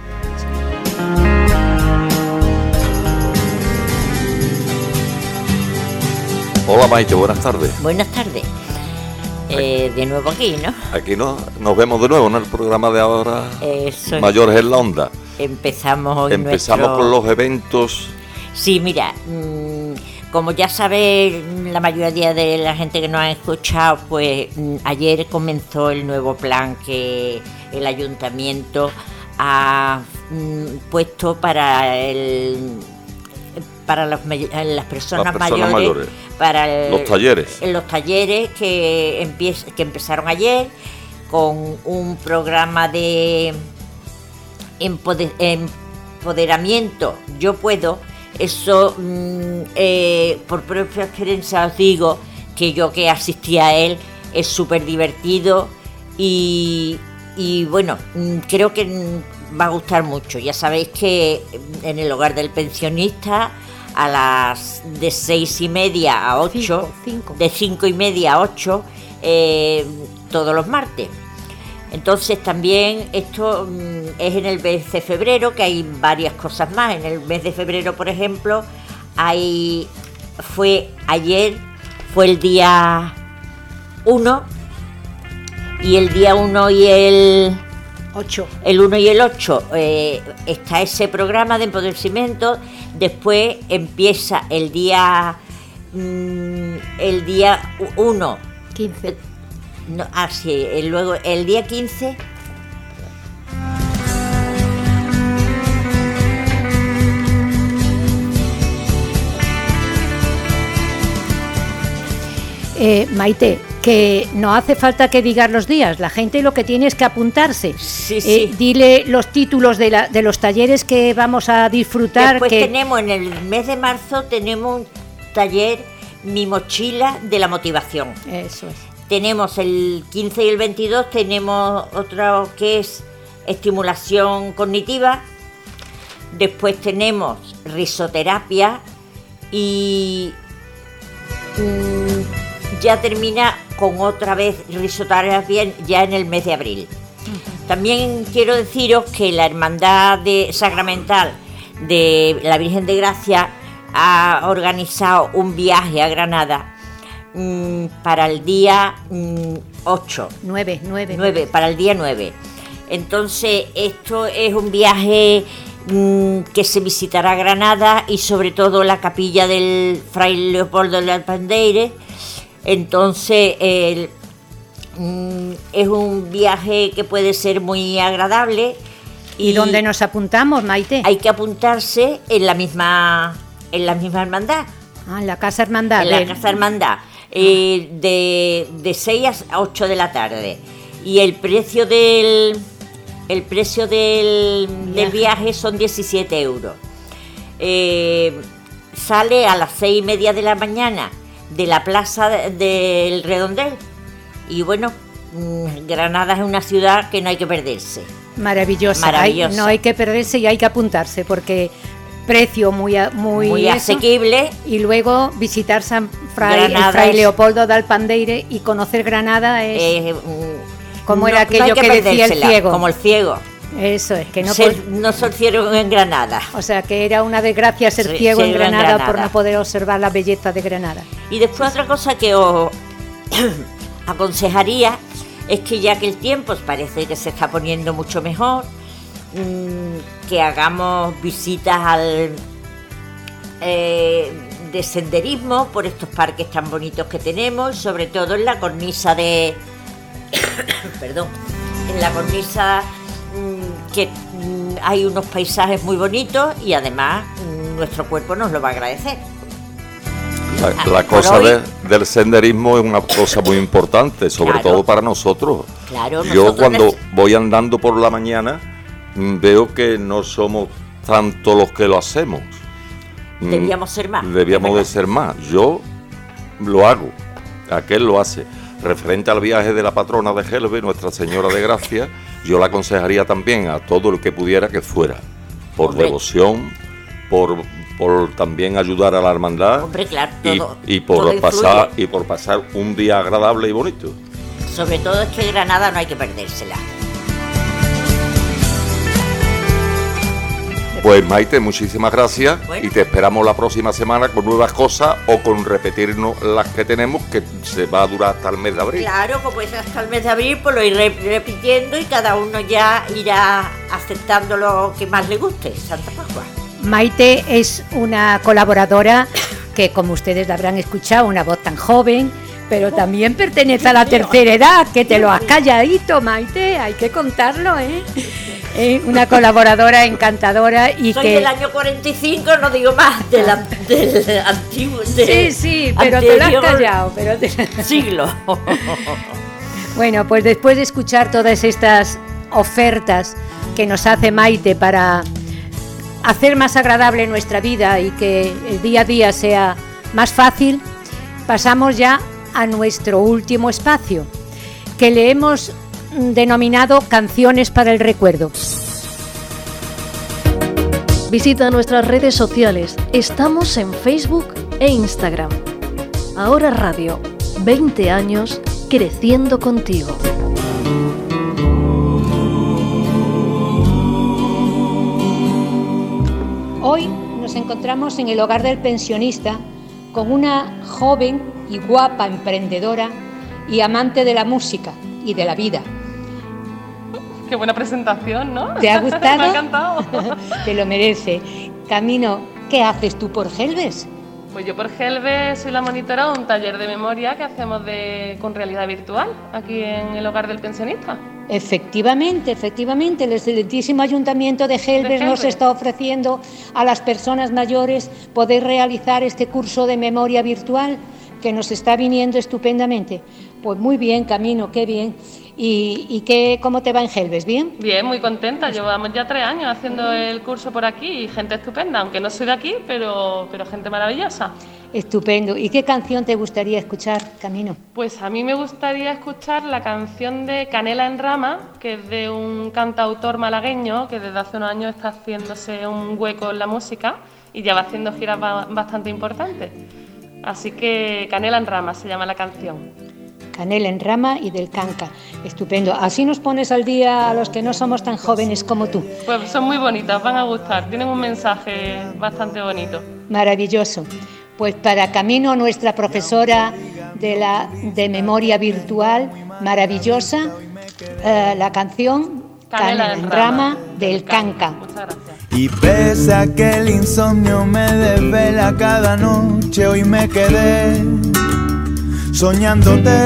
[SPEAKER 3] Hola Maite, buenas tardes.
[SPEAKER 11] Buenas tardes. Eh, de nuevo aquí, ¿no?
[SPEAKER 3] Aquí no, nos vemos de nuevo en el programa de ahora.
[SPEAKER 11] Eso.
[SPEAKER 3] Mayores en la Onda.
[SPEAKER 11] Empezamos hoy
[SPEAKER 3] Empezamos
[SPEAKER 11] nuestro...
[SPEAKER 3] con los eventos.
[SPEAKER 11] Sí, mira, mmm, como ya sabe la mayoría de la gente que nos ha escuchado, pues mmm, ayer comenzó el nuevo plan que el ayuntamiento ha mmm, puesto para el para los, las personas,
[SPEAKER 3] las personas
[SPEAKER 11] mayores,
[SPEAKER 3] mayores,
[SPEAKER 11] para el,
[SPEAKER 3] los talleres.
[SPEAKER 11] En los talleres que, empiez, que empezaron ayer con un programa de empoder, empoderamiento. Yo puedo, eso mmm, eh, por propia experiencia os digo que yo que asistí a él es súper divertido y, y bueno, creo que va a gustar mucho. Ya sabéis que en el hogar del pensionista a las de seis y media a ocho,
[SPEAKER 2] cinco, cinco.
[SPEAKER 11] de cinco y media a ocho, eh, todos los martes. Entonces también esto mmm, es en el mes de febrero, que hay varias cosas más. En el mes de febrero, por ejemplo, hay fue ayer, fue el día uno, y el día uno y el
[SPEAKER 2] ocho.
[SPEAKER 11] El uno y el ocho eh, está ese programa de empoderamiento. Después empieza el día mmm, el día uno.
[SPEAKER 2] quince.
[SPEAKER 11] No, ah, sí, el, luego el día quince.
[SPEAKER 2] Eh, Maite, que no hace falta que digas los días, la gente lo que tiene es que apuntarse.
[SPEAKER 11] Sí,
[SPEAKER 2] eh,
[SPEAKER 11] sí.
[SPEAKER 2] Dile los títulos de, la, de los talleres que vamos a disfrutar.
[SPEAKER 11] Después
[SPEAKER 2] que...
[SPEAKER 11] tenemos en el mes de marzo tenemos un taller Mi mochila de la motivación.
[SPEAKER 2] Eso es.
[SPEAKER 11] Tenemos el quince y el veintidós, tenemos otro que es estimulación cognitiva. Después tenemos risoterapia y mmm, ya termina con otra vez risoterapia ya en el mes de abril. Uh-huh. También quiero deciros que la Hermandad de Sacramental de la Virgen de Gracia ha organizado un viaje a Granada mmm, para el día mmm, ocho.
[SPEAKER 2] nueve, nueve.
[SPEAKER 11] nueve, para el día nueve. Entonces, esto es un viaje mmm, que se visitará Granada y sobre todo la capilla del Fray Leopoldo de Alpandeire. Entonces, el, mmm, es un viaje que puede ser muy agradable.
[SPEAKER 2] ¿Y, ¿Y dónde nos apuntamos, Maite?
[SPEAKER 11] Hay que apuntarse en la misma, en la misma hermandad.
[SPEAKER 2] Ah, en la Casa Hermandad.
[SPEAKER 11] En la Casa Hermandad, eh, de, de seis a ocho de la tarde. Y el precio del el precio del viaje, del viaje son diecisiete euros. Eh, sale a las seis y media de la mañana de la plaza del Redondel. Y bueno, Granada es una ciudad que no hay que perderse.
[SPEAKER 2] Maravillosa.
[SPEAKER 11] Maravillosa.
[SPEAKER 2] Hay, no hay que perderse y hay que apuntarse porque precio muy muy,
[SPEAKER 11] muy asequible.
[SPEAKER 2] Y luego visitar San Fray, el Fray Leopoldo de Alpandeire y conocer Granada es eh, como
[SPEAKER 11] no,
[SPEAKER 2] era aquello
[SPEAKER 11] no
[SPEAKER 2] que, que decía el ciego.
[SPEAKER 11] Como el ciego.
[SPEAKER 2] Eso es, que no
[SPEAKER 11] ser, por... no ser ciego en Granada.
[SPEAKER 2] O sea, que era una desgracia ser sí, ciego en Granada, en Granada por no poder observar la belleza de Granada.
[SPEAKER 11] Y después otra cosa que os aconsejaría es que ya que el tiempo parece que se está poniendo mucho mejor, mmm, que hagamos visitas al eh, de senderismo por estos parques tan bonitos que tenemos, sobre todo en la cornisa de perdón, en la cornisa mmm, que mmm, hay unos paisajes muy bonitos y además mmm, nuestro cuerpo nos lo va a agradecer.
[SPEAKER 3] La, la cosa de, del senderismo es una cosa muy importante, sobre
[SPEAKER 11] claro,
[SPEAKER 3] todo para nosotros.
[SPEAKER 11] Claro,
[SPEAKER 3] Yo
[SPEAKER 11] nosotros
[SPEAKER 3] cuando
[SPEAKER 11] les...
[SPEAKER 3] voy andando por la mañana veo que no somos tanto los que lo hacemos.
[SPEAKER 11] Debíamos ser más.
[SPEAKER 3] Debíamos de ser más. Yo lo hago, aquel lo hace. Referente al viaje de la patrona de Gelbe, Nuestra Señora de Gracia, yo le aconsejaría también a todo el que pudiera que fuera, por Hombre. devoción, por por también ayudar a la hermandad.
[SPEAKER 11] Hombre, claro,
[SPEAKER 3] y,
[SPEAKER 11] todo,
[SPEAKER 3] y por
[SPEAKER 11] todo
[SPEAKER 3] pasar y por pasar un día agradable y bonito.
[SPEAKER 11] Sobre todo es que Granada no hay que perdérsela.
[SPEAKER 3] Pues Maite, muchísimas gracias,
[SPEAKER 11] bueno.
[SPEAKER 3] Y te esperamos la próxima semana con nuevas cosas o con repetirnos las que tenemos, que se va a durar hasta el mes de abril.
[SPEAKER 11] Claro, como es hasta el mes de abril, pues lo iré repitiendo y cada uno ya irá aceptando lo que más le guste, Santa Pascua.
[SPEAKER 2] Maite es una colaboradora que, como ustedes la habrán escuchado, una voz tan joven, pero también pertenece a la tercera edad, que te lo has calladito, Maite, hay que contarlo, ¿eh? Eh, una colaboradora encantadora y
[SPEAKER 11] Soy
[SPEAKER 2] que...
[SPEAKER 11] del año cuarenta y cinco, no digo más, del, del antiguo...
[SPEAKER 2] Sí, sí, pero te lo has callado. Pero te...
[SPEAKER 11] Siglo.
[SPEAKER 2] Bueno, pues después de escuchar todas estas ofertas que nos hace Maite para hacer más agradable nuestra vida y que el día a día sea más fácil, pasamos ya a nuestro último espacio, que le hemos denominado Canciones para el Recuerdo.
[SPEAKER 1] Visita nuestras redes sociales. Estamos en Facebook e Instagram. Ahora Radio, veinte años creciendo contigo.
[SPEAKER 2] Hoy nos encontramos en el hogar del pensionista con una joven y guapa emprendedora y amante de la música y de la vida.
[SPEAKER 12] Qué buena presentación, ¿no?
[SPEAKER 2] ¿Te ha gustado?
[SPEAKER 12] Me ha encantado.
[SPEAKER 2] Te lo merece. Camino, ¿qué haces tú por Gelbes?
[SPEAKER 12] Pues yo por Gelbes soy la monitora de un taller de memoria que hacemos de, con realidad virtual aquí en el hogar del pensionista.
[SPEAKER 2] Efectivamente, efectivamente, el excelentísimo Ayuntamiento de Gelbes nos está ofreciendo a las personas mayores poder realizar este curso de memoria virtual que nos está viniendo estupendamente. Pues muy bien, Camino, qué bien. ¿Y, y qué, cómo te va en Gelbes? ¿Bien?
[SPEAKER 12] Bien, muy contenta. Llevamos ya tres años haciendo el curso por aquí y gente estupenda, aunque no soy de aquí, pero, pero gente maravillosa.
[SPEAKER 2] Estupendo. ¿Y qué canción te gustaría escuchar, Camino?
[SPEAKER 12] Pues a mí me gustaría escuchar la canción de Canela en Rama, que es de un cantautor malagueño que desde hace unos años está haciéndose un hueco en la música y ya va haciendo giras bastante importantes. Así que Canela en Rama se llama la canción.
[SPEAKER 2] Canela en Rama y del Canca. Estupendo. Así nos pones al día a los que no somos tan jóvenes como tú.
[SPEAKER 12] Pues son muy bonitas, van a gustar. Tienen un mensaje bastante bonito.
[SPEAKER 2] Maravilloso. Pues para Camino, nuestra profesora de, la, de memoria virtual, maravillosa, eh, la canción Canela, Canela en Rama, Rama del Canca.
[SPEAKER 12] Muchas gracias.
[SPEAKER 13] Y pese a que el insomnio me desvela cada noche, hoy me quedé soñándote.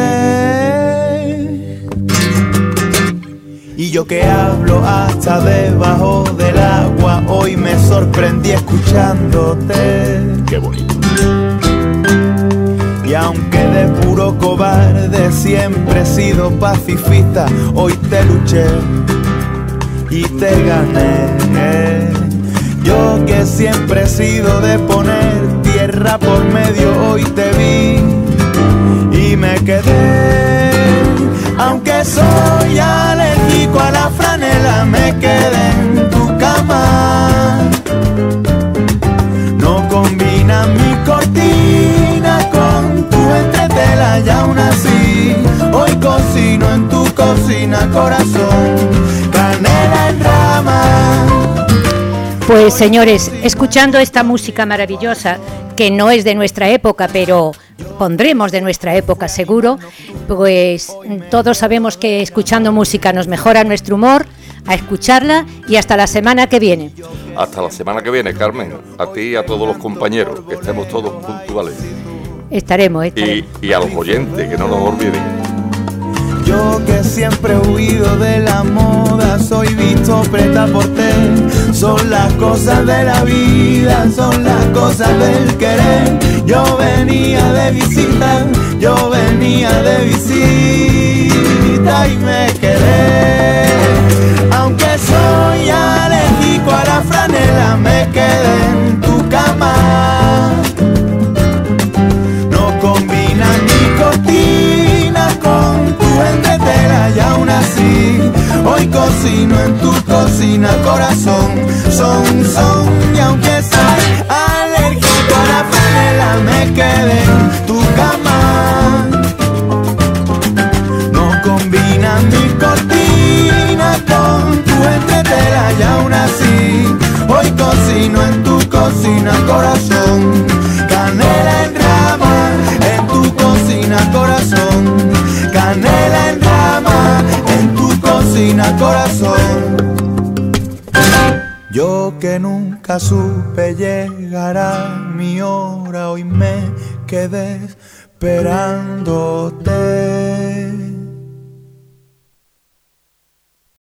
[SPEAKER 13] Y yo que hablo hasta debajo del agua, hoy me sorprendí escuchándote.
[SPEAKER 6] Qué bonito.
[SPEAKER 13] Y aunque de puro cobarde siempre he sido pacifista, hoy te luché y te gané. Yo que siempre he sido de poner tierra por medio, hoy te vi y me quedé. Aunque soy alérgico a la franela, me quedé en tu cama. No combina mi cortina con tu entretela, y aún así hoy cocino en tu cocina, corazón, canela en rama.
[SPEAKER 2] Pues señores, escuchando esta música maravillosa, que no es de nuestra época, pero pondremos de nuestra época seguro, pues todos sabemos que escuchando música nos mejora nuestro humor, a escucharla y hasta la semana que viene.
[SPEAKER 3] Hasta la semana que viene, Carmen, a ti y a todos los compañeros, que estemos todos puntuales.
[SPEAKER 2] Estaremos, estaremos.
[SPEAKER 3] Y, y a los oyentes, que no nos olviden.
[SPEAKER 13] Yo que siempre he huido de la moda, soy visto preta-porter. Son las cosas de la vida, son las cosas del querer. Yo venía de visita, yo venía de visita y me quedé. Aunque soy alérgico a la franela, me quedé en tu cama. No combina ni cortina con tu entretela, y aún así hoy cocino en tu cocina, corazón, son, son. Y aunque soy día me quedé en tu cama. No combina mi cortina con tu entretela y aún así hoy cocino en tu cocina, corazón. Canela en rama en tu cocina, corazón. Canela en rama en tu cocina, corazón. Yo que nunca supe llegar a mi hora, hoy me quedé esperándote.